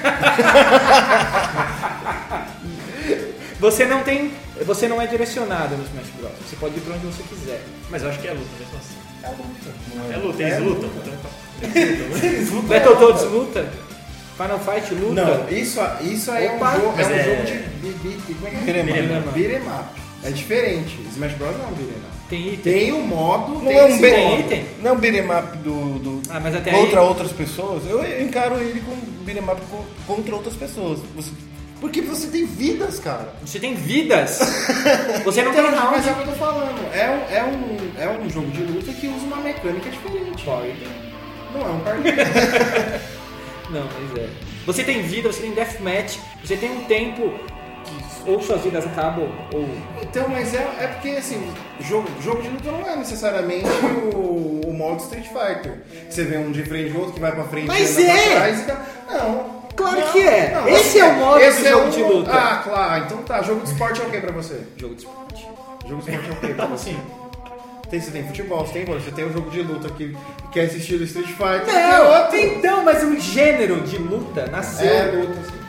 Você não é direcionado no Smash Bros. Você pode ir pra onde você quiser. Mas eu acho que é luta mesmo assim. É luta. É luta, eles É lutam. luta. Então, Battletoads luta? Final Fight luta? Não, isso aí Opa, é um mas jogo é- de como é que é? Beat'em up. Beat'em up. É diferente. Smash Bros não é um beat'em up. Tem item. Tem o modo, Não tem é um esse beat'em modo. item? Não é um beat'em up do Ah, mas até contra aí... outras pessoas. Eu encaro ele como beat'em up contra outras pessoas. Porque você tem vidas, cara. Você tem vidas. Você não tem Então, round. mas é o que eu tô falando. É um jogo de luta que usa uma mecânica diferente. Não é um party. Não, mas é. Você tem vida, você tem deathmatch, você tem um tempo que ou suas vidas acabam ou... Então, mas é porque assim, jogo de luta não é necessariamente o modo Street Fighter. Você vê um de frente e outro que vai pra frente Mas e anda é! pra trás e tá... Não. Claro Não, que é. não, Esse é o modo esse do é jogo o- de luta. Ah, claro. Então tá. Jogo de esporte é o que pra você? Jogo de esporte. Jogo de esporte é o que pra você? Você tem futebol, você tem vôlei, você tem um jogo de luta que é esse estilo Street Fighter. tem Não, outro. então, mas o gênero de luta nasceu... É luta, sim.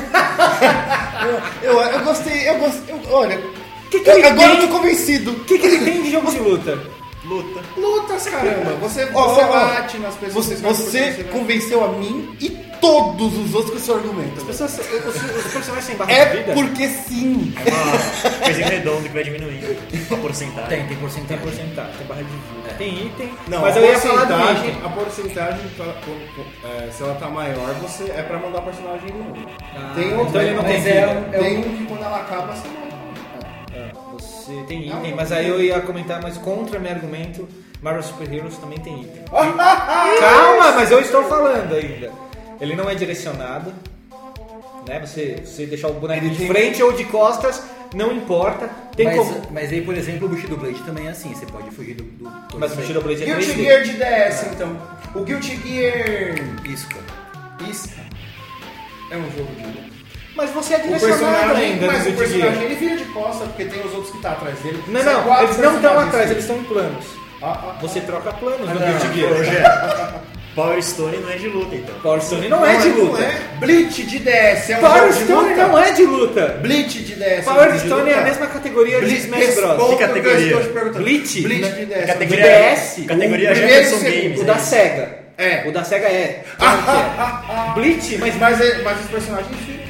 Eu gostei, olha, Que ele agora eu tem? tô convencido. O que ele tem de jogo de luta? luta. Lutas, caramba. Você Ó, bate nas pessoas. Você convenceu a mim e todos os outros com seu argumento. Os personagens têm barra de É vida? porque sim. É uma coisinha redonda que vai diminuindo a porcentagem. Tem porcentagem. Tem porcentagem, tem barra de vida. Tem item, Não, mas a eu ia falar do porcentagem, item. a porcentagem, se ela tá maior, é pra mandar a personagem no mundo. Ah, Tem outro, então ele não tem mas vida. tem um que quando ela acaba, você mata. Você tem item, mas aí eu ia comentar, mas contra meu argumento, Marvel Super Heroes também tem item. Calma, mas eu estou falando ainda. Ele não é direcionado, né? Você deixar o boneco Ele de tem- frente ou de costas, não importa. Tem como. Mas aí, por exemplo, o Bushido Blade também é assim, você pode fugir do Mas o Bushido Blade é Guilty 3D. Gear de DS, então. O Guilty Gear Isca. Isca é um jogo de luta. Mas você é O direcionado personagem, ainda mas no o Guilty Gear. personagem ele vira de costa porque tem os outros que tá atrás dele. Não, São não, quatro eles não estão personagens. atrás, eles estão em planos. Você troca planos no Guilty Gear. Power Stone não é de luta, então. Power Stone não é de luta. Bleach de DS é um Power jogo de Stone luta? não é de luta. Bleach de DS Power é um jogo de Stone é a luta? mesma categoria de Smash Bros. Responda Que o que eu categoria? estou te perguntando. Bleach? Bleach de DS. Categoria, DS, categoria o primeiro e Jefferson segundo, Games. O é da isso. SEGA. É. O da SEGA é. Claro que é. Bleach, Mas os personagens ficam.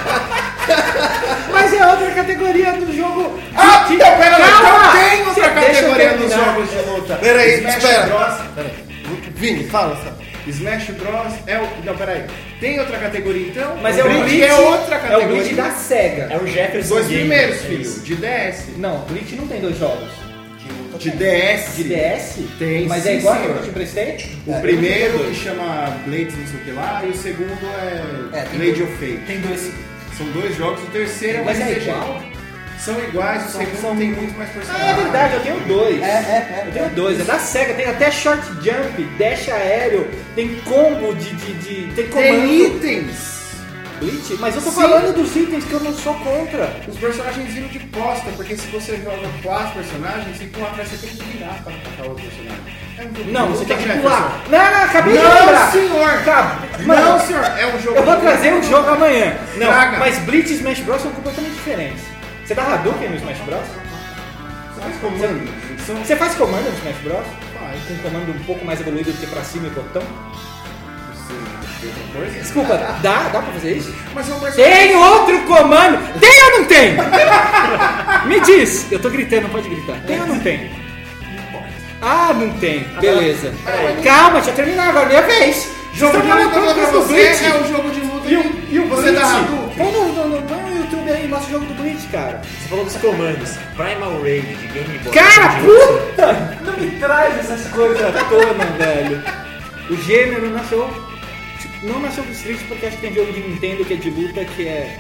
Mas é outra categoria do jogo. Então, pera lá, Calma! então tem outra Você categoria Peraí, Smash espera. Bros. Vini, fala, sabe? Smash Bros. é o... Não, peraí. Tem outra categoria então? Mas é o Bleach Bleach, é outra é o categoria. Bleach da SEGA. É o Jefferson Dois Game, primeiros, é filho. isso. De DS. Não, Bleach não tem 2 jogos. De DS. De DS? Tem, Mas sim, é igual senhor. que eu te emprestei? O primeiro que chama Blades não sei o que lá, e o segundo é tem Blade dois. of Fate. Tem 2. São 2 jogos, o terceiro é um Mas é RPG. igual? São iguais, o segundo tem muito mais Ah, personagens. é verdade, eu tenho 2. Eu tenho 2, é da SEGA, tem até short jump, dash aéreo, tem combo tem comando. Tem itens! Bleach? Mas eu tô Sim. falando dos itens que eu não sou contra. Os personagens viram de costa, porque se você joga 4 personagens, se pular atrás, você tem que virar para atacar outro personagem. É um jogo Não, de você luta, tem que Jefferson. pular. Não, acabei de Não, lembrar. senhor! Mano, Não, senhor, é um jogo eu vou de trazer luta. o jogo amanhã. Não, Traga. mas Bleach e Smash Bros são completamente diferentes. Você dá Hadouken no Smash Bros? Você faz comando. Você faz comando no Smash Bros? Faz. Com um comando um pouco mais evoluído do que pra cima e botão? Coisa. Desculpa, dá pra fazer isso? Mas é um personagem. Tem outro comando! Tem ou não tem? Me diz! Eu tô gritando, não pode gritar. Tem ou não tem? Ah, não tem. Beleza. Calma, deixa eu terminar agora, minha vez. Jogo de Vocês luta estão pra falando do você Bleach. é um jogo de luta E o você Bleach? dá Hadouken. Põe no YouTube aí, mostra o jogo do Bleach, cara. Você falou dos comandos. Primal Rage de Game Boy. Cara, de puta! Não me traz essas coisas à tona, velho. O gênero não nasceu do Street porque acho que tem jogo de Nintendo que é de luta que é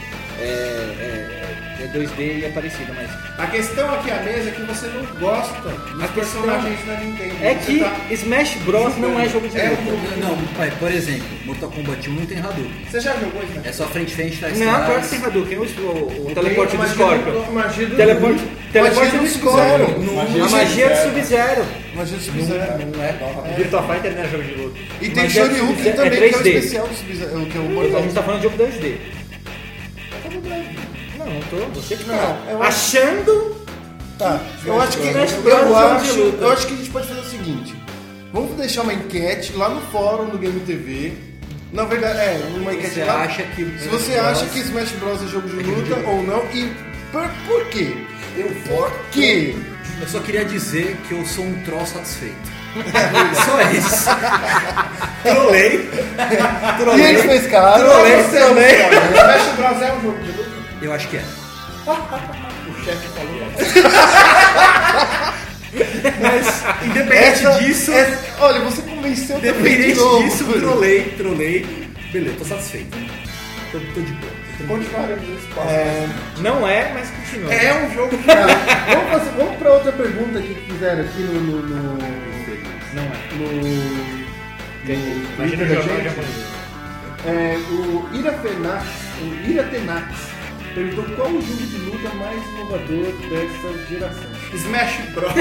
2D e é parecido, mas... A questão aqui à mesa é que você não gosta dos personagens da Nintendo. É Você que tá- Smash Bros não é jogo de É luta. um jogo. Não, pai, por exemplo, Mortal Kombat 1 tem Hadouken. Você já jogou isso, né? É só frente, trás, Não, claro que trás. tem Hadouken, o teleporte do Magia Scorpion. Magia do Teleporte Magia do do Scorpion. Sub-Zero. A magia do Sub-Zero. Magia do Sub-Zero. Não é. Virtua Fighter não é jogo de luta. E tem Magia do Shoryuken Sub-Zero também, é que é o 3D. especial do Sub-Zero, que é o A Mortal. gente tá falando de jogo 2D. Não tô. Você que tá Não, eu achando... Tá, eu acho que Smash Bros é jogo de luta. eu acho que a gente pode fazer o seguinte. Vamos deixar uma enquete lá no fórum do Game TV. Na verdade, uma enquete Você lá. acha que Se você acha que Smash Bros é jogo de luta ou não e por quê? Por quê? Eu só queria dizer que eu sou um troll satisfeito. Só isso. Trolei. E ele fez cara. Trolei. Smash Bros é um jogo de luta? Eu acho que é. O chefe falou. Mas, independente disso, Olha, você convenceu também de independente novo. disso, trolei. Beleza, tô satisfeito. Tô de boa. Continuaremos nesse passo. Não é, mas continua. É um jogo de vamos pra outra pergunta que fizeram aqui no Não é. Imagina Twitter da jogar gente. O japonês. Ira Tenax perguntou qual o jogo de luta mais inovador dessa geração. Smash Bros.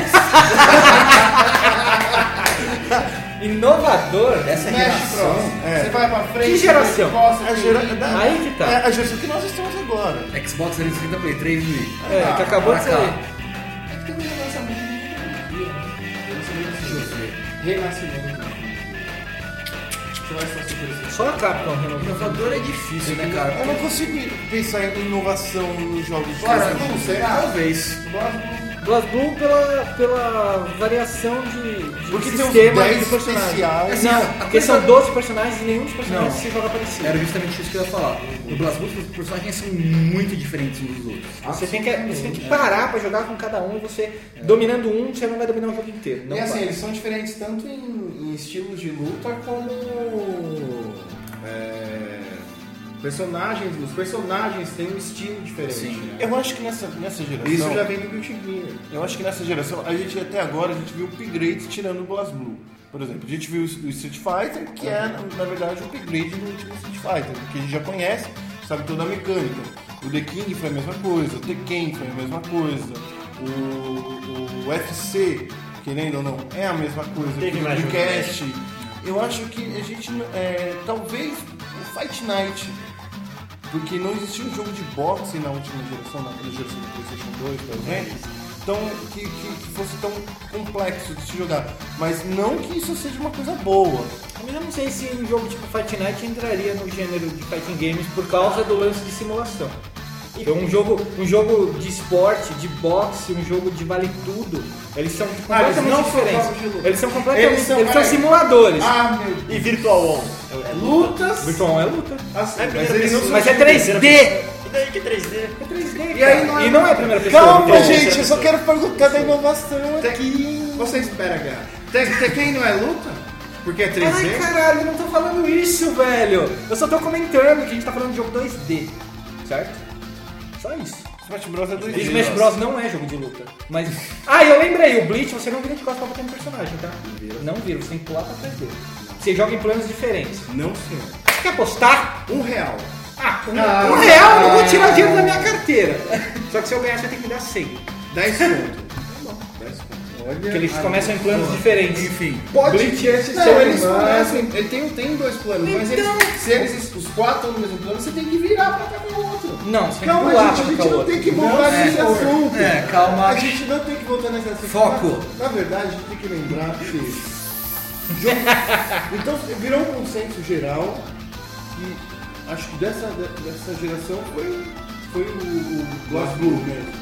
Inovador? Essa Smash geração Bros. Você vai pra frente. Que geração? você gosta A de- geração Aí que tá. a geração que nós estamos agora. Xbox 360 Play 3 É, que acabou de pra cá. sair. Tem um lançamento de tecnologia, renascimento. Você vai estar super assim. Só a Capcom renovou. Inovador é difícil, né, cara? Eu não consigo pensar em inovação nos jogos de Cara, luta. não sei. Talvez. BlazBlue pela variação de Porque tem uns sistema 10 de personagens. especiais. Não, a porque coisa- são 12 personagens e nenhum dos personagens Não. se joga parecido. Era justamente isso que eu ia falar. No BlazBlue, os personagens são muito diferentes uns dos outros. Você tem que parar pra jogar com cada um e você, dominando um, você não vai dominar o jogo inteiro. Não E assim, vai. eles são diferentes tanto em estilos de luta como personagens. Os personagens têm um estilo diferente. Sim. Né? Eu acho que nessa geração. Isso já vem do Guilty Gear. Eu acho que nessa geração, até agora, a gente viu upgrades tirando o BlazBlue. Por exemplo, a gente viu o Street Fighter, que é, na verdade, um upgrade do último Street Fighter, que a gente já conhece, sabe toda a mecânica. O The King foi a mesma coisa, o Tekken foi a mesma coisa, o UFC, querendo ou não, é a mesma coisa. Teve o mais Dreamcast. Eu acho que a gente, talvez, o Fight Night, porque não existia um jogo de boxe na última geração, na geração do PlayStation 2, por exemplo. Então, que fosse tão complexo de se jogar. Mas não que isso seja uma coisa boa. Mas eu não sei se um jogo tipo Fight Night entraria no gênero de fighting games por causa do lance de simulação. Então um jogo de esporte, de boxe, um jogo de vale tudo, eles são completamente eles não são diferentes. jogos de luta. Eles são completamente Eles são- eles são simuladores. Ah, meu Deus. E Virtual On? Lutas. Virtual é luta. Assim, É, mas eles não são Mas é jogos. 3D! E daí que 3D? É 3D, E aí cara. não é- E não é a primeira pessoa. Calma, Então, gente, eu só quero perguntar da inovação aqui. Você espera, cara. Tekken não é luta? Porque é 3D? Ai, caralho, eu não tô falando isso, velho. Eu só tô comentando que a gente tá falando de jogo 2D, certo? Só isso. Smash Bros é 2D. E Smash Bros não é jogo de luta. Mas. Ah, eu lembrei, o Bleach você não vira de costas pra bater no personagem, tá? Não vira, você tem que pular pra 3D. Você joga em planos diferentes. Não, senhor. Você quer apostar? R$1. Um real eu não vou tirar dinheiro da minha carteira. Só que se eu ganhar, você tem que me dar 100. 10 conto. Tá bom, 10 conto. Porque eles começam em planos diferentes. Enfim. Pode Bleach é esse Não, ser eles humano. começam. Ele tem 2 planos, mas Então- se eles, os 4 estão no mesmo plano, você tem que virar pra atacar o outro. Não, você tem que Calma, pular gente, pra a gente ficar não outro. tem que voltar nesse assunto. É, calma. A gente não tem que voltar nesse assunto. Foco. Na verdade, a gente tem que lembrar que... Então, virou um consenso geral que acho que dessa geração foi o Glass Blue mesmo.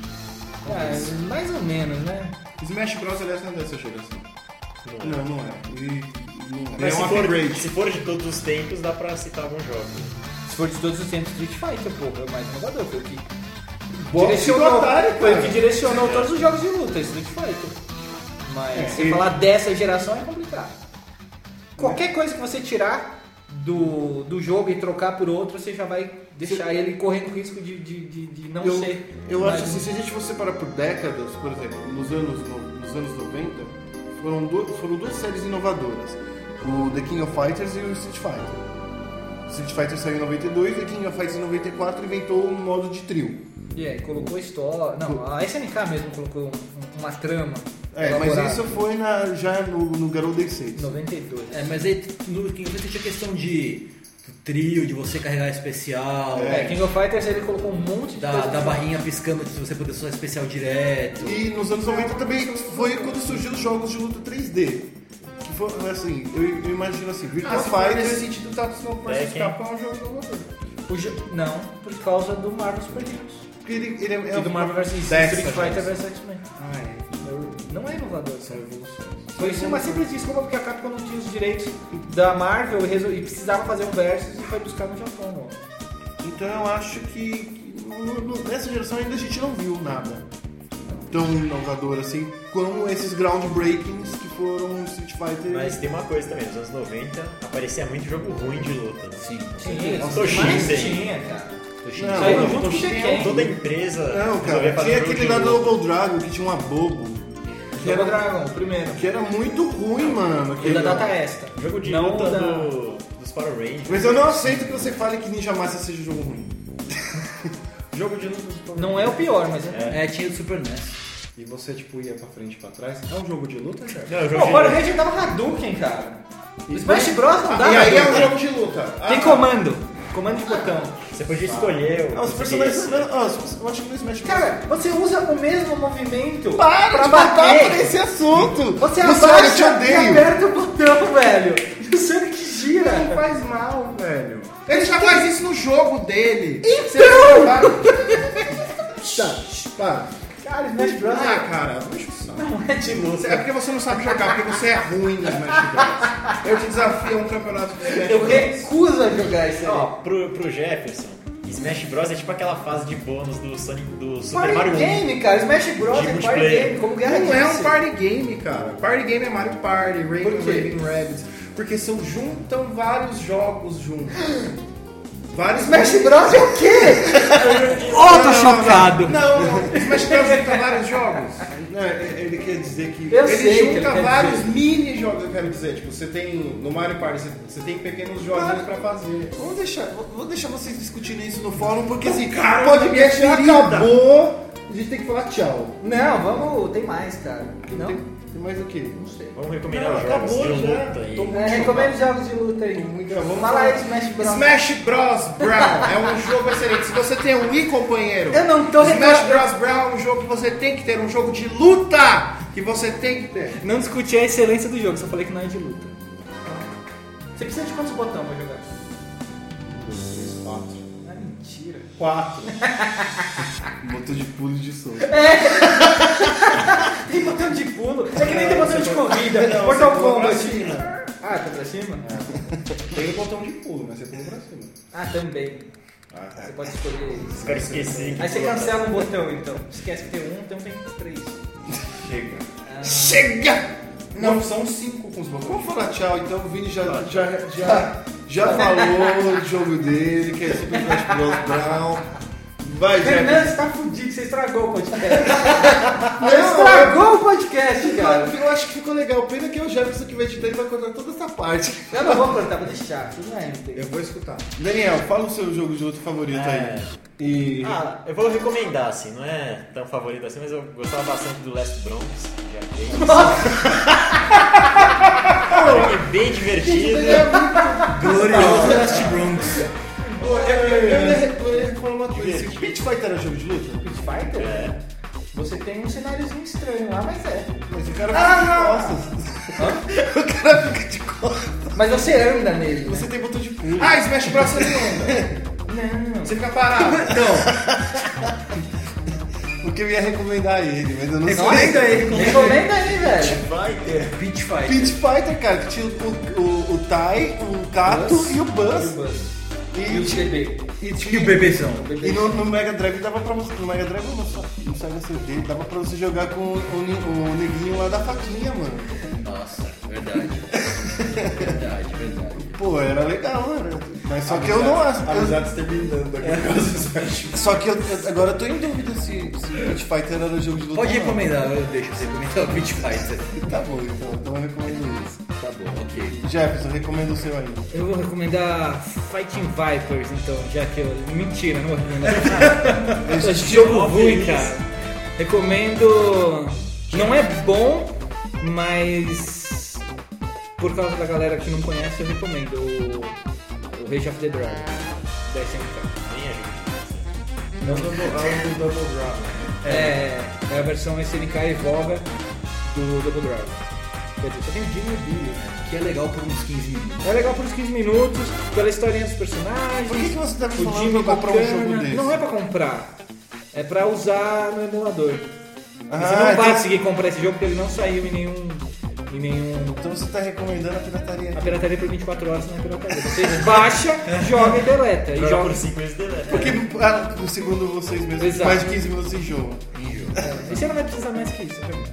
É, mais ou menos, né? Smash Bros. Aliás, não é dessa geração. Não é. E não é. Mas É um se for, upgrade. se for de todos os tempos, dá pra citar alguns jogos. Se for de todos os tempos, Street Fighter, pô, é o mais inovador. Foi o que Boxe direcionou, do Atari, foi o cara. que direcionou todos os jogos de luta, Street Fighter. Mas se e- falar dessa geração é complicado. Qualquer coisa que você tirar do jogo e trocar por outro, você já vai deixar ele correndo risco de não ser. Eu mais acho assim, se a gente for separar por décadas, por exemplo, nos anos 90, foram duas séries inovadoras. O The King of Fighters e o Street Fighter. Street Fighter saiu em 92, The King of Fighters em 94 inventou um modo de trio. E aí, colocou história. Não, a SNK mesmo colocou uma trama. É, mas elaborada. isso foi já no Garou Day 6. 92. É, mas aí no King of Fighters tinha questão de trio, de você carregar especial, King of Fighters ele colocou um monte de coisa. da barrinha piscando se você poder usar especial direto. E nos anos 90 também foi quando surgiu os jogos de luta 3D. Que foi assim, eu imagino assim, Virtua Se for nesse Fighter. sentido, tá Snow Versus Capcom é um jogo inovador. Não, por causa do Marvel Super Heroes. Porque ele é E do Marvel vs dessa Street Fighter geração. vs X-Men. Ah, é. Não é inovador, são evoluções. Foi uma simples desculpa porque a Capcom não tinha os direitos da Marvel e precisava fazer um versus e foi buscar no Japão. Ó. Então eu acho que nessa geração ainda a gente não viu nada tão inovador assim como esses groundbreakings que foram Street Fighter. Mas tem uma coisa também, nos anos 90 aparecia muito jogo ruim de luta. Né? Sim. Tinha, Toshin, mas sim. tinha, cara. Não, Saiu não, junto com o Tekken. Toda empresa Não, resolvia cara, fazer tinha jogo aquele de lá do luta. Double Dragon que tinha um abobo. Double Dragon, o primeiro. Que era muito ruim, mano. E aquele da lá. data extra. Jogo de Não luta da- dos Power Rangers. Mas eu não aceito que você fale que Ninja Master seja um jogo ruim. Jogo de luta dos Power Não é o pior, mas é. É, tinha o Super NES. E você, tipo, ia pra frente e pra trás. É um jogo de luta, cara? Não, jogo Pô, o de Power luta. Ranger dava Hadouken, cara. O Smash Bros não dá E aí é um Hadouken. jogo de luta. Tem comando. Comando de botão. Você podia escolher Ah, os personagens. Eu acho que no Smash Bros. Cara, você usa o mesmo movimento para pra de voltar bater. por esse assunto! Você Luciano, eu te abaixa e odeio! aperta o botão, velho. E o Sonic gira. Não faz mal, velho. Ele já faz isso no jogo dele. Então! Tá, para. Cara, Smash Bros. Ah, cara, deixa eu saber. não é de luta. É porque você não sabe jogar, porque você é ruim no Smash Bros. Eu te desafio a um campeonato de Smash Eu Bros. recuso a jogar isso aí. Ó, pro Jefferson, Smash Bros é tipo aquela fase de bônus do Super Party Mario 1. game, cara. Smash Bros De é party multiplayer. game, como Guerra Não é um disse. party game, cara. Party game é Mario Party, Por Rainbow quê? Raven Rabbids. Porque juntam vários jogos juntos. Vários Smash Bros é o quê? Tô chocado. Não, Smash Bros junta vários jogos. Não, ele quer dizer que. Eu Ele sei que ele junta quer vários dizer. mini-jogos, eu quero dizer. Tipo, você tem, no Mario Party, você tem pequenos joguinhos pra fazer. Vou deixar vocês discutirem isso no fórum, porque assim, Cara, o podcast já acabou. A gente tem que falar tchau. Não, vamos. Tem mais, cara. Não? Tem mais o quê? Não sei. Vamos recomendar Não, os jogos acabou de já. luta aí. Tô muito Recomendo jogos de luta aí. Vamos Fala aí, Smash Bros. Smash Bros. Brown é um jogo excelente. Se você tem um Wii, companheiro, Eu não tô Smash reclamando. Bros. Brown é um jogo que você tem que ter, um jogo de luta que você tem que ter. Não discuti a excelência do jogo, só falei que não é de luta. Você precisa de quantos botões pra jogar? 2, 3, 4. Ah, mentira. 4. Botão de pulo e de soco. Tem botão de pulo. É que nem tem botão de corrida. Mortal Kombat. Ah, tá pra cima? Tem o botão de pulo, mas você pula pra cima. Ah, também. Você pode escolher isso. Os caras esqueci. Aí você cancela um botão, então. Esquece que tem um, então tem 3. Chega. Chega! Não, são 5 com os botões. Vamos falar tchau, então o Vini já falou do jogo dele, que é Super Smash Bros. Brown. Vai, Fernando, você tá fudido, você estragou o podcast. Estragou o podcast, cara. Eu acho que ficou legal. Pena que é o Jefferson que vai editar e vai cortar toda essa parte. Eu não vou cortar, vou deixar. Tudo bem. Eu vou escutar. Daniel, fala o seu jogo de luta favorito aí. E... Eu vou recomendar, assim, não é tão favorito assim, mas eu gostava bastante do Last Bronx, de arcade. É bem divertido. Glorioso Last Bronx. Eu ia falar uma coisa. Esse Pit Fighter era jogo de luta? Pit Fighter? É. Você tem um cenáriozinho estranho lá, mas é. Mas o cara fica de costas. O cara fica de costas. Mas você anda nele. Você tem botão de pulo. Ah, Smash Bros. Você não anda. Não. Você fica parado. Porque eu ia recomendar ele, mas eu não sei. Recomenda ele. Recomenda aí, velho. Beach Fight. Pit Fighter, cara, que tinha o Tai, o Kato e o Buzz. E o bebê. E o bebezão. E no Mega Drive dava pra você. No Mega Drive não, só no Sega CD, dava pra você jogar com o neguinho lá da faquinha, mano. Nossa, verdade. Verdade. Pô, era legal, mano. Mas só que eu não acho. Amizades terminando aqui por causa do Smash. Só que agora eu tô em dúvida se Pit Fighter era jogo de luta. Pode ou não. recomendar, eu deixo você recomendar o Beach Fighter. Tá bom, então eu recomendo isso. Tá bom, ok. Jefferson, recomendo o seu aí. Eu vou recomendar Fighting Vipers, então, já que eu... Mentira, não vou recomendar. Esse jogo ruim, cara. Recomendo... Não é bom, mas... Por causa da galera que não conhece, eu recomendo o Rage of the Dragon, da SNK. Nem é jogo de Não do Double Dragon. É a versão SNK Evoga do Double Dragon. Quer dizer, só tem o Jimmy e o Billy, né? Que é legal por uns 15 minutos. É legal por uns 15 minutos, pela historinha dos personagens. Por que você tá me o falando Jimmy pra comprar um bacana. jogo desse? Não é pra comprar, é pra usar no emulador. Você não então- vai conseguir comprar esse jogo porque ele não saiu em nenhum... Então você tá recomendando a pirataria. A pirataria por 24 horas não é pirataria. Você baixa, joga e deleta. E Joga joga por 5 vezes deleta. Porque, segundo vocês mesmos, Exato. mais de 15 minutos em jogo. E você não vai precisar mais que isso, é verdade.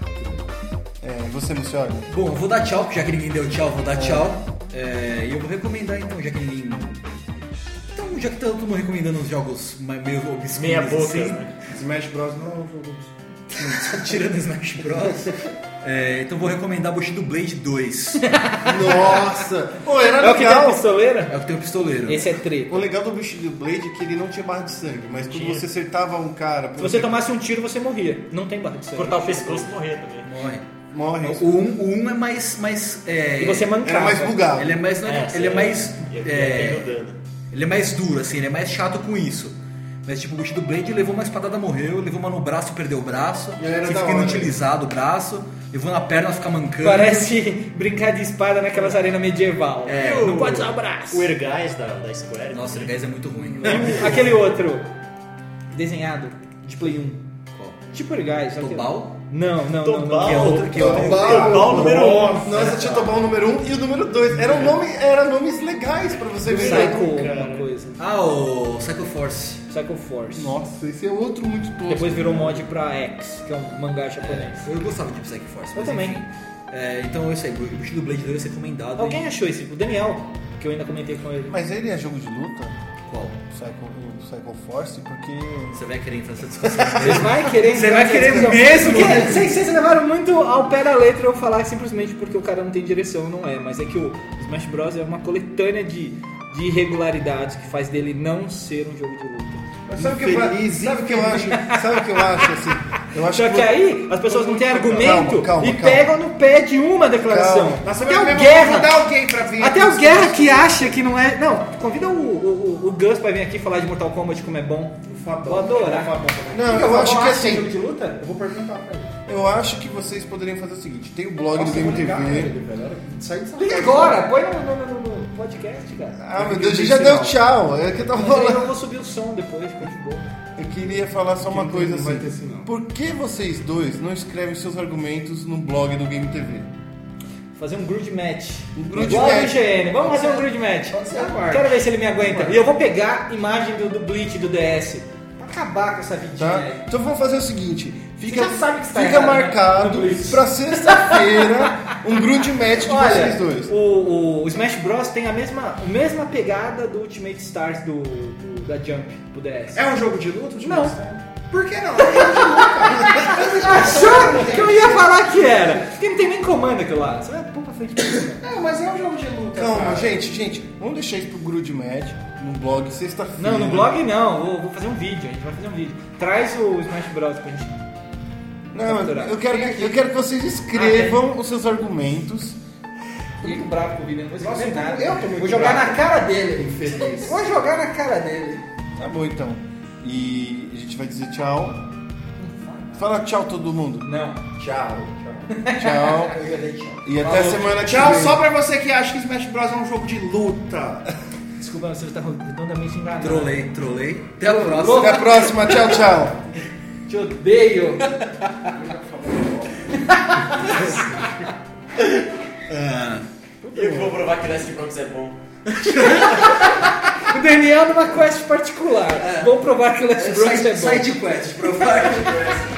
Você, Luciano? Bom, eu vou dar tchau, porque já que ninguém deu tchau, vou dar tchau. E eu vou recomendar então, já que ninguém... Então, já que tá todo mundo recomendando os jogos meio obscuros Meia boca, assim, né? Smash Bros. Não é um jogo. só tirando Smash Bros. Então vou recomendar Bushido Blade 2. Nossa! Pô, era É o que tem a legal. pistoleira? É o que tem o pistoleiro. Esse é treta. O legal do bicho do Blade é que ele não tinha barra de sangue, mas quando Tinha. você acertava um cara... Se você tomasse um tiro, você morria. Não tem barra de sangue. Cortar o pescoço e morrer também. Morre. Morre. O 1 é mais E você mancava. Era mais bugado. ele é mais ele é mais dano. ele é mais duro assim, ele é mais chato com isso. Mas tipo, o Bushido Blade levou uma espadada, morreu, levou uma no braço, perdeu o braço, Era fica da hora. inutilizado o braço, levou na perna, fica mancando. Parece brincar de espada naquelas arenas medieval. Não pode usar o braço. O Ergais da Square. Nossa, o gás é muito ruim. Aquele outro desenhado de Play 1. Qual? Tipo Ergais. Tobal? Não. Tobal. Que é outro, que é outro. Tobal número 1. Nossa, tinha Tobal o número 1 e o número 2. Eram nomes legais pra você ver. Psycho, uma coisa. Ah, o Psycho Force. Psycho Force. Nossa, esse é outro muito tosco. Depois virou mod pra X, que é um mangá japonês. Eu gostava de Psycho Force. Eu mas também. enfim. Então é isso aí, o Bushido Blade 2 é recomendado. Alguém achou esse? O Daniel, que eu ainda comentei com ele. Mas ele é jogo de luta? Qual? O Psycho Force, porque... Você vai querer entrar nessa discussão? Vocês vai querer Você vai querer Não, mesmo? porque Vocês levaram muito ao pé da letra eu falar simplesmente porque o cara não tem direção, não é. Mas é que o Smash Bros. É uma coletânea de irregularidades que faz dele não ser um jogo de luta. Mas sabe o que eu acho? Sabe o que eu acho assim? Eu acho Só que aí as pessoas não têm argumento Calma. e pegam no pé de uma declaração. Calma. Nossa, Até o vou Guerra. convidar alguém pra vir. Até aqui o Guerra que acha que não é. Não, convida o Gus pra vir aqui falar de Mortal Kombat como é bom. Vou adorar. Não, eu acho que Jogo assim, de luta? Eu vou perguntar pra ele. eu acho que vocês poderiam fazer o seguinte, tem o blog do Game TV. Sai de Liga agora, põe no podcast, cara. Ah, meu Deus, já deu tchau. É que eu tava Mas aí eu falando. vou subir o som depois, fica de boa. Eu queria falar só uma coisa não vai assim. ter assim, não. Por que vocês dois não escrevem seus argumentos no blog do Game TV? Fazer um grid match. Um grid Igual match. do IGN. Vamos fazer um grid match. Pode ser agora. Quero ver se ele me aguenta. E eu vou pegar imagem do Bleach do DS. Pra acabar com essa vidinha Tá? aí. Então vamos fazer o seguinte, fica, já sabe que está fica errado, né? marcado No Blitz. pra sexta-feira um grude match de vocês dois. o Smash Bros tem a mesma pegada do Ultimate Stars da Jump pro DS. É um jogo de luta? Não. Por que não? Achou que eu ia falar que era? Porque não tem nem comando aquilo lá. Você vai pôr pra frente. Não, mas é um jogo de luta. Calma, cara. gente, vamos deixar isso pro grude match no blog sexta-feira. Não, no blog não. Vou fazer um vídeo. A gente vai fazer um vídeo. Traz o Smash Bros pra gente. Não, capturar. eu quero que vocês escrevam os seus argumentos. Tô muito bravo com o vídeo. Não vou Nossa, escrever nada. eu tô muito Vou jogar bravo. na cara dele. Infeliz. Vou jogar na cara dele. Tá bom, então. E a gente vai dizer tchau. Fala tchau todo mundo. Não. Tchau. Tchau. Eu ia dar tchau. E até semana que Tchau, vem. só pra você que acha que Smash Bros é um jogo de luta. Desculpa, você está redondamente enganado. Trolei. Até a próxima. Até a próxima. Tchau. Te odeio. Eu vou provar que Last Bronx é bom. O Daniel numa quest particular. Vou provar que o Last Bronx é bom. Side quest, provar.